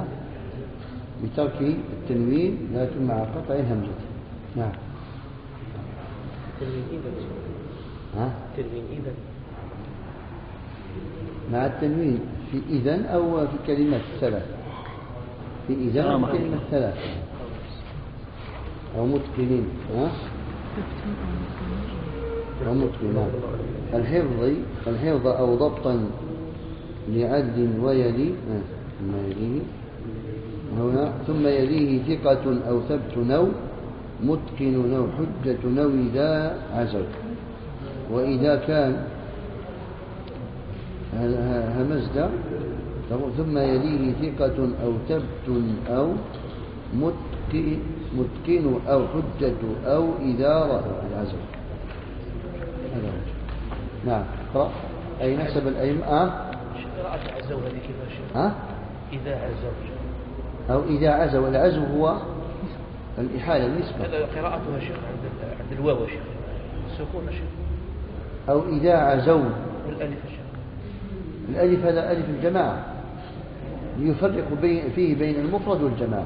Speaker 1: بترك التنوين لكن مع قطع الهمزة. نعم.
Speaker 3: تنوين إذا.
Speaker 1: ها؟
Speaker 3: تنوين إذا.
Speaker 1: مع التنوين في إذن أو في كلمة ثلاث؟ في إذن أو في كلمة ثلاث أو متقنين. ها؟ أو متقنين. الحفظ أو ضبطا لعد ويلي ثم يليه ثقة أو ثبت أو متقن أو حجة أو إذا عزل. وإذا كان همزة ثم يليه ثقة أو ثبت أو متقن أو حجة أو إذا العزل. نعم. اقرأ. أي نحسب الأئمة.
Speaker 3: قراءة عزو هذه كيف؟ إذا عزو
Speaker 1: أو إذا عزو. العزو هو الإحالة النسبة.
Speaker 3: هذا قراءتها شيخ عند الواو شيخ السكون شيخ.
Speaker 1: أو إذا عزو.
Speaker 3: والألف شيخ.
Speaker 1: الألف هذا ألف الجماعة ليفرق فيه بين المفرد والجماعة.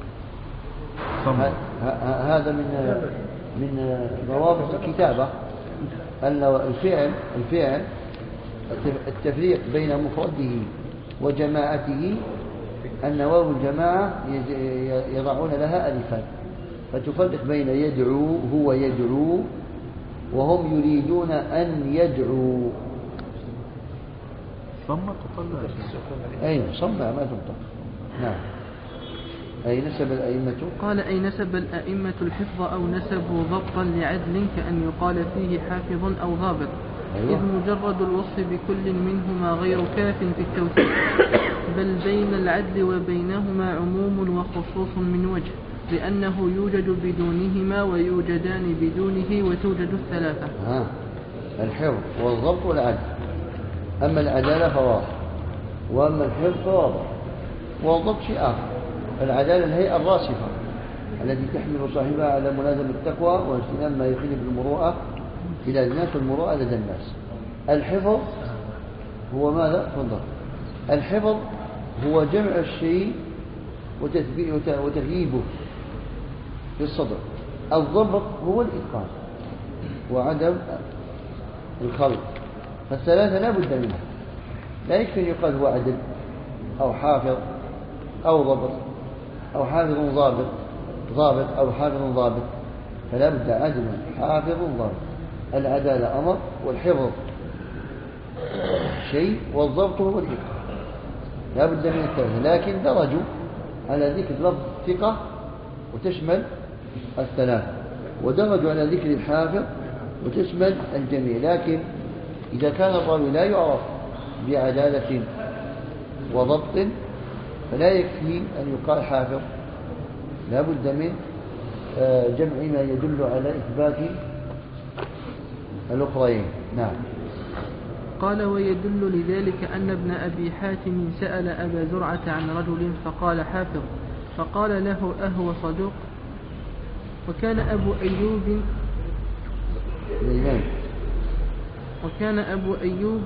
Speaker 1: هذا من ضوابط الكتابة أن الفعل التفريق بين مفرده وجماعته أن واو الجماعة يضعون لها ألفا فتفرق بين يدعو هو يدعو وهم يريدون أن يدعوا.
Speaker 4: صمت تطلع.
Speaker 1: أين صمع ما تنطق. نعم. أي نسب الأئمة.
Speaker 5: قال أي نسب الأئمة الحفظ أو نسبوا ضبطا لعدل كأن يقال فيه حافظ أو ضابط.
Speaker 1: أيوة.
Speaker 5: إذ مجرد الوصف بكل منهما غير كاف في التوثيق بل بين العدل وبينهما عموم وخصوص من وجه لأنه يوجد بدونهما ويوجدان بدونه وتوجد الثلاثة.
Speaker 1: الحفظ والضبط والعدل. أما العدالة فواضح وأما الحفظ فواضح والضبط شيء آخر. العدالة الهيئة الراسخة التي تحمل صاحبها على ملازمة التقوى واجتناب ما يخل بالمروءة إلى الناس والمروءة لدى الناس. الحفظ هو ماذا؟ تفضل. الحفظ هو جمع الشيء وتثييبه في الصدر. الضبط هو الإتقان وعدم الخلط. فالثلاثة لا بد منها. لا يكفي أن يقال هو عدل أو حافظ أو ضبط أو حافظ ضابط أو حافظ ضابط. فلا بد عدل حافظ ضابط. العدالة أمر والحفظ شيء والضبط هو الإتقان. لا بد من الثلاثة لكن درجوا على ذكر لفظ الثقة وتشمل الثلاثة ودرجوا على ذكر الحافظ وتشمل الجميع. لكن إذا كان الراوي لا يعرف بعدالة وضبط فلا يكفي أن يقال حافظ. لا بد من جمع ما يدل على إثبات الأخرين. نعم.
Speaker 5: قال ويدل لذلك أن ابن أبي حاتم سأل أبا زرعة عن رجل فقال حافظ فقال له أهو صدوق. وكان أبو أيوب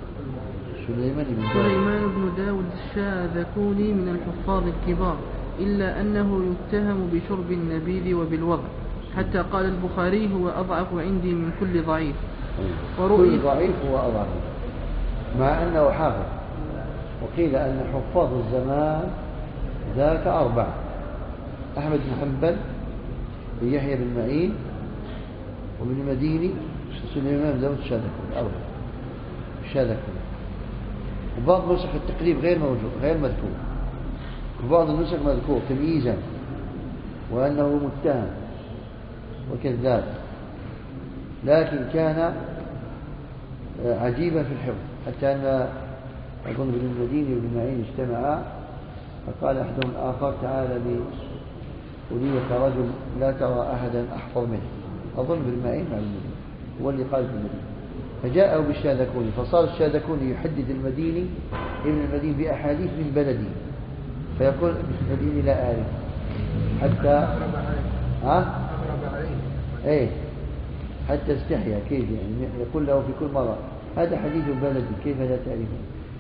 Speaker 5: سليمان بن داود الشاذكوني من الحفاظ الكبار إلا أنه يتهم بشرب النبيذ وبالوضع حتى قال البخاري هو أضعف عندي من كل ضعيف.
Speaker 1: كل ضعيف هو أضعف مع أنه حافظ. وقيل أن حفاظ الزمان ذاك 4: أحمد بن حنبل ويحيى بن معين وابن المديني سليمان بن داود الشاذكوني 4 وبعض نسخ التقريب غير مذكور وبعض النسخ مذكور تمييزا وأنه متهم وكذاب لكن كان عجيبا في الحفظ حتى أن أظن ابن المديني وابن معين اجتمعا فقال أحدهم الآخر تعالى لي أريك رجل لا ترى أحدا أحفظ منه. أظن ابن معين مع المديني هو اللي قال ابن المديني فجاءوا بالشاذكوني فصار الشاذكوني يحدد المديني ابن المديني بأحاديث من بلدي فيقول ابن المديني لا أعرف حتى حتى استحيا كيف يعني يقول له في كل مرة هذا حديث بلدي كيف لا تعرفه.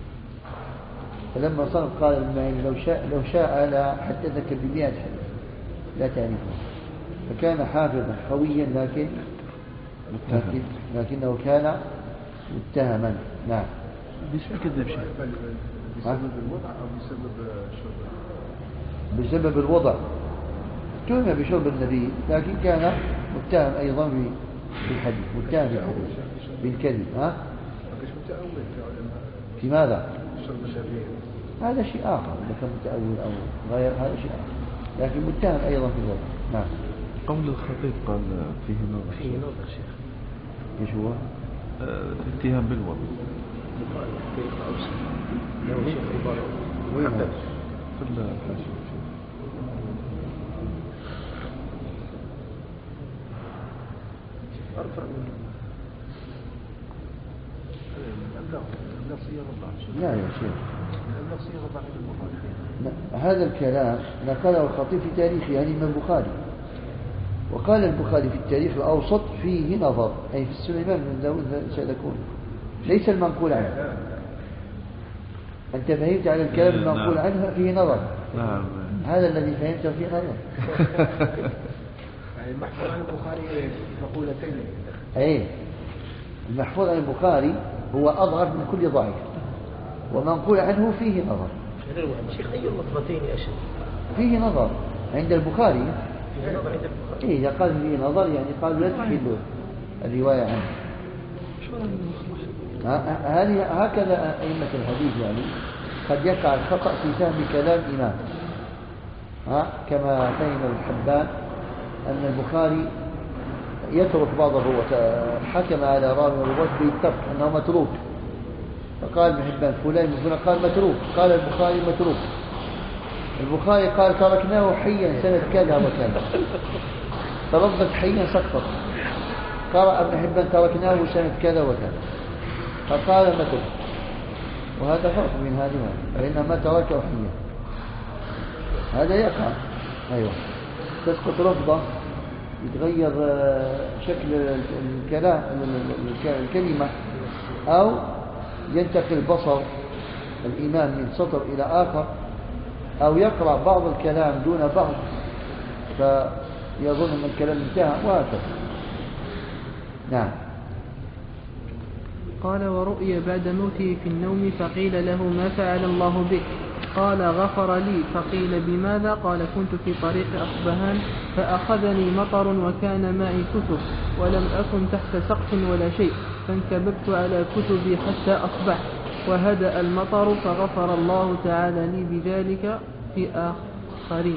Speaker 1: فلما صار قال ابن معين لو شاء لا حدثك ب100 حديث لا تعرفه. فكان حافظا قويا لكن لكنه كان متهما. نعم.
Speaker 2: بشو كذب شيء؟
Speaker 4: بسبب الوضع أو بسبب شرب؟
Speaker 1: بسبب الوضع، اتهم بشرب النبي، لكن كان متهم أيضا بالحديث، متهم بالكذب. ها؟ في ماذا؟
Speaker 4: شرب النبي
Speaker 1: هذا شيء آخر، إذا كان متأول أو غير هذا شيء آخر، لكن متهم أيضا في الوضع. نعم.
Speaker 6: قول الخطيب قال فيه نظر.
Speaker 3: فيه نظر شيخ.
Speaker 1: ايش هو؟
Speaker 6: اتهام بالوضع.
Speaker 3: كيف أوصل؟ لو شيخ عبارة
Speaker 1: وين هذا؟
Speaker 6: في الحاشية.
Speaker 3: أرفع من
Speaker 4: النفسية ربع.
Speaker 1: لا يا شيخ،
Speaker 4: النفسية ربع في البخاري.
Speaker 1: هذا الكلام نقله الخطيب في تاريخه يعني من البخاري، وقال البخاري في التاريخ الأوسط فيه نظر، أي في سليمان بن داود سيكون، ليس المنقول عنه. أنت فهمت على الكلام المنقول عنه فيه نظر.
Speaker 6: نعم.
Speaker 1: هذا الذي فهمته فيه نظر.
Speaker 4: يعني المحفوظ عن البخاري مقولتين.
Speaker 1: أي المحفوظ عن البخاري هو أضعف من كل ضعيف، ومنقول عنه فيه نظر.
Speaker 3: شيخ أي اللفظتين يا شيخ؟
Speaker 1: فيه نظر عند البخاري.
Speaker 3: فيه نظر عند البخاري.
Speaker 1: إيه، إذا قال فيه نظر يعني قال لا تحل الرواية عنه. هكذا أئمة الحديث يعني قد يقع الخطأ في فهم كلام إمام. كما فهم الحبان أن البخاري يترك بعض الرواة، حكم على راوي الرواة بالترك أنه متروك، فقال ابن حبان فلان من فلان قال متروك، قال البخاري متروك. البخاري قال تركناه حيا سنة كذا وكذا، تردد حيا سقطت. قرأ ابن حبان تركناه سنة كذا وكذا، فقال متروك. وهذا فرق من هذه وهذه، فإنما تركه حيا هذا يقع. أيوة، تسقط رفضة، يتغير شكل الكلام الكلمة، أو ينتقل بصر الإمام من سطر إلى آخر، أو يقرأ بعض الكلام دون بعض فيظن أن الكلام انتهى، وهكذا. نعم.
Speaker 5: قال ورؤي بعد موته في النوم فقيل له ما فعل الله بك؟ قال غفر لي. فقيل بماذا؟ قال كنت في طريق أصبهان فأخذني مطر وكان معي كتب ولم أكن تحت سقف ولا شيء، فانكببت على كتبي حتى أصبحت وهدأ المطر فغفر الله تعالى لي بذلك في آخرين.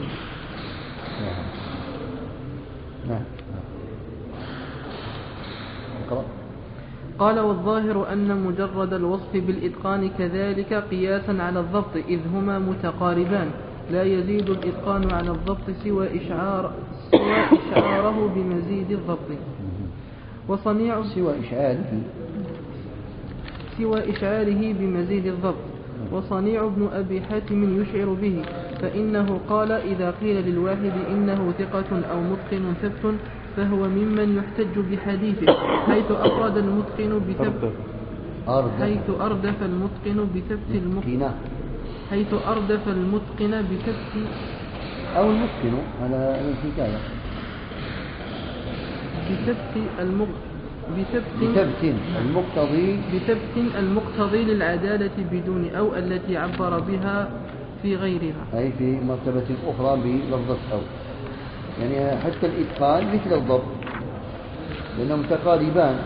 Speaker 1: نعم.
Speaker 5: قال والظاهر أن مجرد الوصف بالإتقان كذلك قياسا على الضبط، إذ هما متقاربان، لا يزيد الإتقان على الضبط سوى إشعاره بمزيد الضبط. وصنيع سوى إشعاره بمزيد الضبط. وصنيع ابن أبي حاتم يشعر به، فإنه قال إذا قيل للواحد إنه ثقة أو متقن ثبت فهو ممن يحتج بحديثه، حيث أردف المتقن بثبت
Speaker 1: أو المتقن على الحكاية
Speaker 5: بثبت المقتضي للعدالة بدون أو التي عبر بها في غيرها،
Speaker 1: أي في مرتبة أخرى بلفظة أو، يعني حتى الإتقان مثل الضبط لأنهم متقاربان،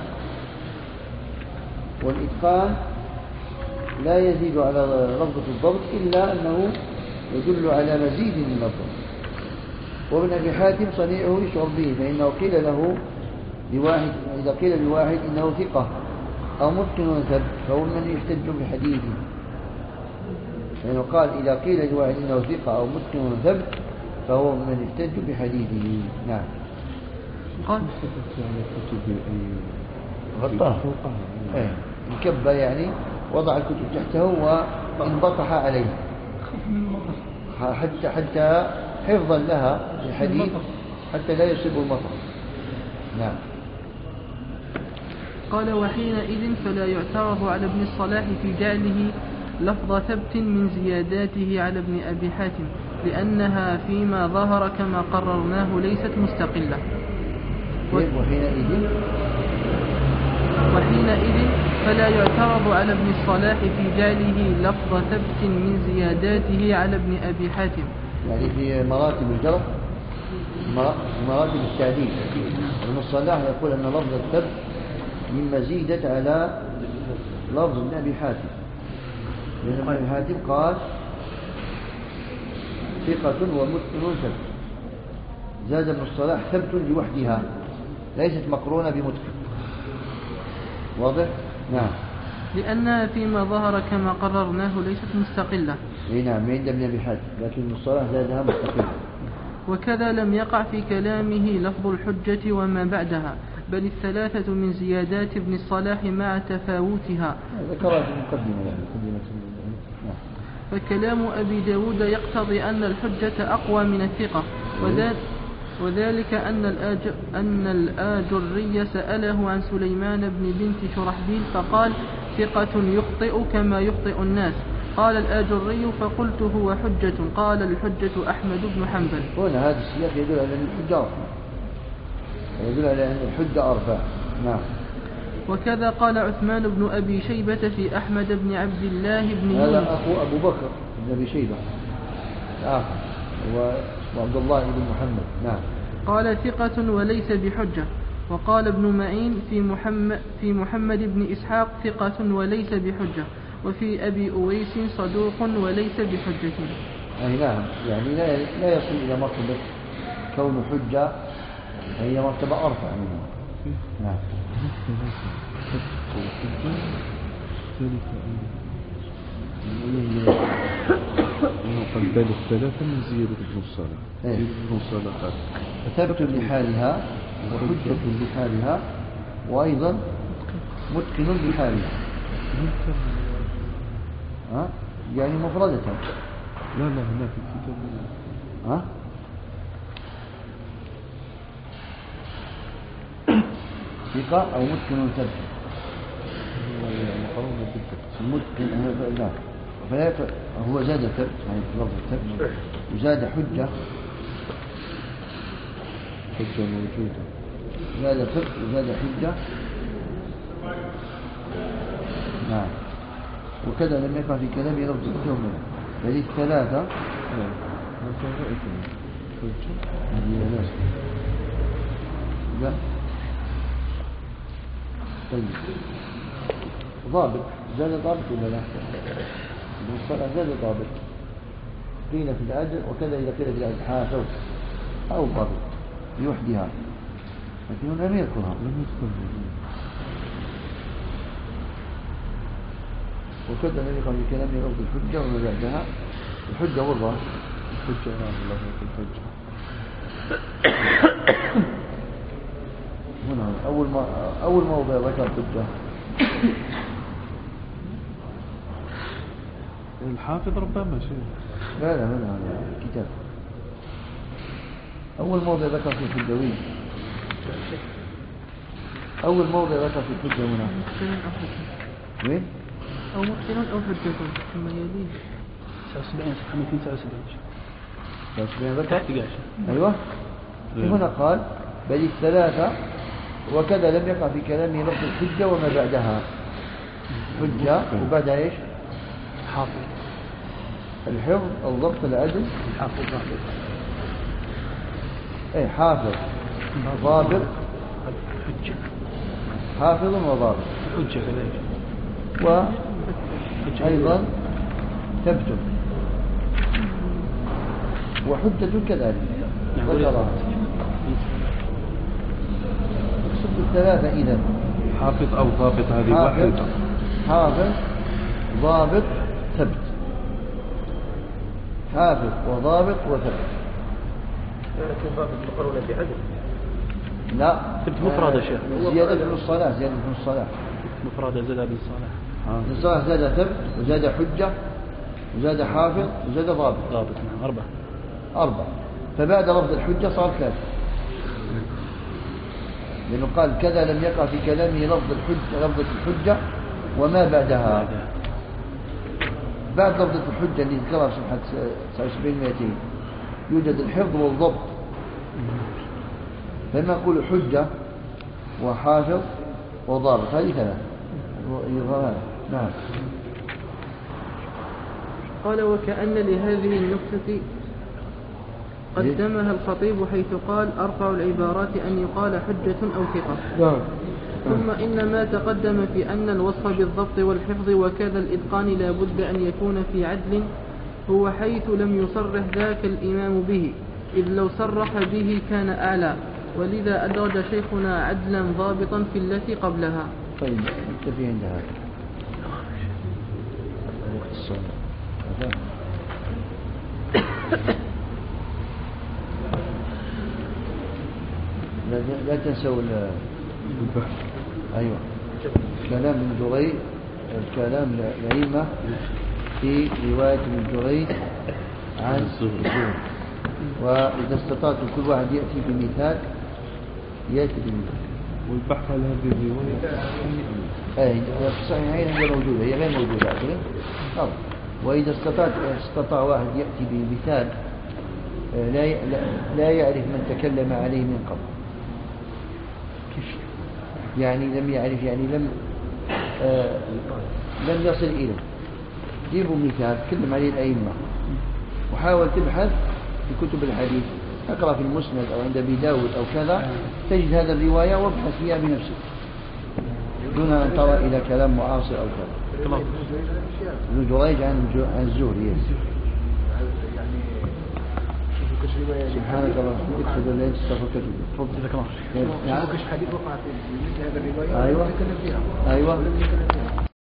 Speaker 1: والإتقان لا يزيد على لفظة الضبط إلا أنه يدل على مزيد من الضبط. وابن أبي حاتم صنيعه يشعر به، فإنه قيل له لواحد، إذا قيل لواحد إنه ثقة أو متقن ثبت فهو من يحتج بحديثه، لأنه قال إذا قيل لواحد إنه ثقة أو متقن ثبت فهو من يحتج بحديثه. نعم.
Speaker 5: قال
Speaker 1: غطاه، انكب يعني وضع الكتب تحته وانبطح عليه حتى حفظا لها الحديث حتى لا يصيب المطر. نعم.
Speaker 5: قال وحينئذ فلا يعترض على ابن الصلاح في جعله لفظ ثبت من زياداته على ابن أبي حاتم، لأنها فيما ظهر كما قررناه ليست مستقلة.
Speaker 1: وحينئذ
Speaker 5: وحينئذ فلا يعترض على ابن الصلاح في جعله لفظ ثبت من زياداته على ابن أبي حاتم.
Speaker 1: يعني في مراتب الجرح، مراتب التعديل، ابن الصلاح يقول أن لفظ الثبت من مزيدة على لفظ ابن أبي حاتم، لأن ابن أبي حاتم قال ثقة ومتقن ثبت، زاد ابن الصلاح ثبت لوحدها ليست مقرونة بمتقن. واضح؟ نعم.
Speaker 5: لأنها فيما ظهر كما قررناه ليست مستقلة.
Speaker 1: اي نعم، عند ابن أبي حاتم، لكن ابن الصلاح زادها مستقلة.
Speaker 5: وكذا لم يقع في كلامه لفظ الحجة وما بعدها، بل الثلاثة من زيادات ابن الصلاح مع تفاوتها.
Speaker 1: ذكرها في المقدمة يعني.
Speaker 5: فكلام أبي داود يقتضي أن الحجة أقوى من الثقة، وذلك أن الآجري سأله عن سليمان بن بنت شرحبيل فقال ثقة يخطئ كما يخطئ الناس. قال الآجري فقلت هو حجة. قال الحجة أحمد بن حنبل.
Speaker 1: هنا هذا السياق يدل على أن الحجة أربعة، يدل على أن الحجة أربعة. نعم.
Speaker 5: وكذا قال عثمان بن أبي شيبة في أحمد بن عبد الله بن يونس.
Speaker 1: هذا أخو أبو بكر بن أبي شيبة وعبد الله بن محمد. نعم.
Speaker 5: قال ثقة وليس بحجة. وقال ابن معين في محمد بن إسحاق ثقة وليس بحجة. وفي أبي أويس صدوق وليس بحجة.
Speaker 1: أي نعم، يعني لا يصل إلى مرتبة كون حجة، هي مرتبة أرفع منه. نعم.
Speaker 6: بل الثلاثة من زيادة ابن الصلاح. ابن الصلاح قال
Speaker 1: ثبت لحالها وحجة لحالها وأيضا متقن لحالها. يعني مفردة.
Speaker 6: لا هناك في الكتاب.
Speaker 1: ثقة أو متقن ثبت. متقن لا، فلا هو زاد ثبت، يعني لفظ الثبت، وزاد حجة
Speaker 6: موجودة،
Speaker 1: زاد ثبت وزاد حجة. نعم. وكذا لم يقع في كلامه لفظ التهمة، هذه الثلاثة. لا طيب، ضابط زاد ضابط ولا لا؟ بالصلاة زاد ضابط، قيل في الأجر، وكذا إذا قيل في الأجر حافظ أو ضابط لوحدها، لكن لم يذكرها. وكذا لم يقع في كلامه لفظ الحجة وما بعدها. الحجة والله
Speaker 6: الحجة الحجة
Speaker 1: هنا أول موضع ذكر الحجة
Speaker 6: الحافظ ربما شيء.
Speaker 1: لا الكتاب أول موضع ذكر في الحجوي، أول موضع ذكر في الحجة هنا وين؟
Speaker 5: أو متقن أو حجة ثم يليه
Speaker 2: 79 صفحة 279
Speaker 1: ذكر. أيوة. هنا قال بل الثلاثة، وكذا لم يقع في كلامه لفظ الحجة وما بعدها. حجة وبعدها ايش؟
Speaker 2: حافظ،
Speaker 1: الحفظ، الضبط، العدل.
Speaker 2: حافظ ضابط.
Speaker 1: ايه حافظ ضابط،
Speaker 2: حجة،
Speaker 1: حافظ وضابط،
Speaker 2: حجة كذلك،
Speaker 1: وأيضا ثبت وحجة كذلك ذكرها. اقصد الثلاثة إذا
Speaker 6: حافظ أو ضابط، هذه واحدة.
Speaker 1: حافظ ضابط ثبت، حافظ وضابط وثبت.
Speaker 3: لكن ضابط مقرونة بعدل.
Speaker 1: لا
Speaker 2: ثبت مفرد يا شيخ.
Speaker 1: زيادة ابن الصلاح، زيادة ابن الصلاح.
Speaker 2: مفرد زاد ابن الصلاح.
Speaker 1: ابن الصلاح زاد ثبت وزاد حجة وزاد حافظ وزاد ضابط.
Speaker 2: نعم، أربعة.
Speaker 1: فبعد لفظ الحجة صار ثلاثة، لأنه قال كذا لم يقع في كلامه لفظ الحجة وما بعدها. بعد لفظة الحجة اللي ذكرها في صفحة 79-200 يوجد الحفظ والضبط، فما نقول حجة وحافظ وضابط هذه ثلاث. نعم.
Speaker 5: قال وكأن لهذه النكتة قدمها الخطيب حيث قال أرفع العبارات أن يقال حجة أو ثقة. ثم إن ما تقدم في أن الوصف بالضبط والحفظ وكذا الإتقان لا بد أن يكون في عدل هو حيث لم يصرح ذاك الإمام به، إذ لو صرح به كان أعلى، ولذا أدرج شيخنا عدلا ضابطا في التي قبلها.
Speaker 1: طيب نكتفي عند هذا. وقت الصلاة. لا تنسوا البحث. أيوة. كلام ابن جريج، الكلام العلمة في رواية ابن جريج عن الزهري. وإذا استطعتم كل واحد يأتي بمثال
Speaker 6: والبحث على هذه الرواية
Speaker 1: في الصحيحين هي موجودة، هي غير موجودة وإذا استطاع واحد يأتي بمثال لا يعرف من تكلم عليه من قبل، يعني لم يعرف، يعني لم يصل إليه، جيبوا مثال تكلم عليه الأئمة وحاول تبحث في كتب الحديث، اقرأ في المسند أو عند أبي داود أو كذا تجد هذا الرواية وابحث فيها بنفسك دون أن ترى إلى كلام معاصر أو كذا. ابن جريج عن الزهري. سبحانك اللهم وبحمدك اشهد ان لا اله الا انت استغفرك واتوب اليك.
Speaker 4: حديث وقع في مثل هذه الرواية
Speaker 1: ايوه
Speaker 4: نتكلم فيها.
Speaker 1: ايوه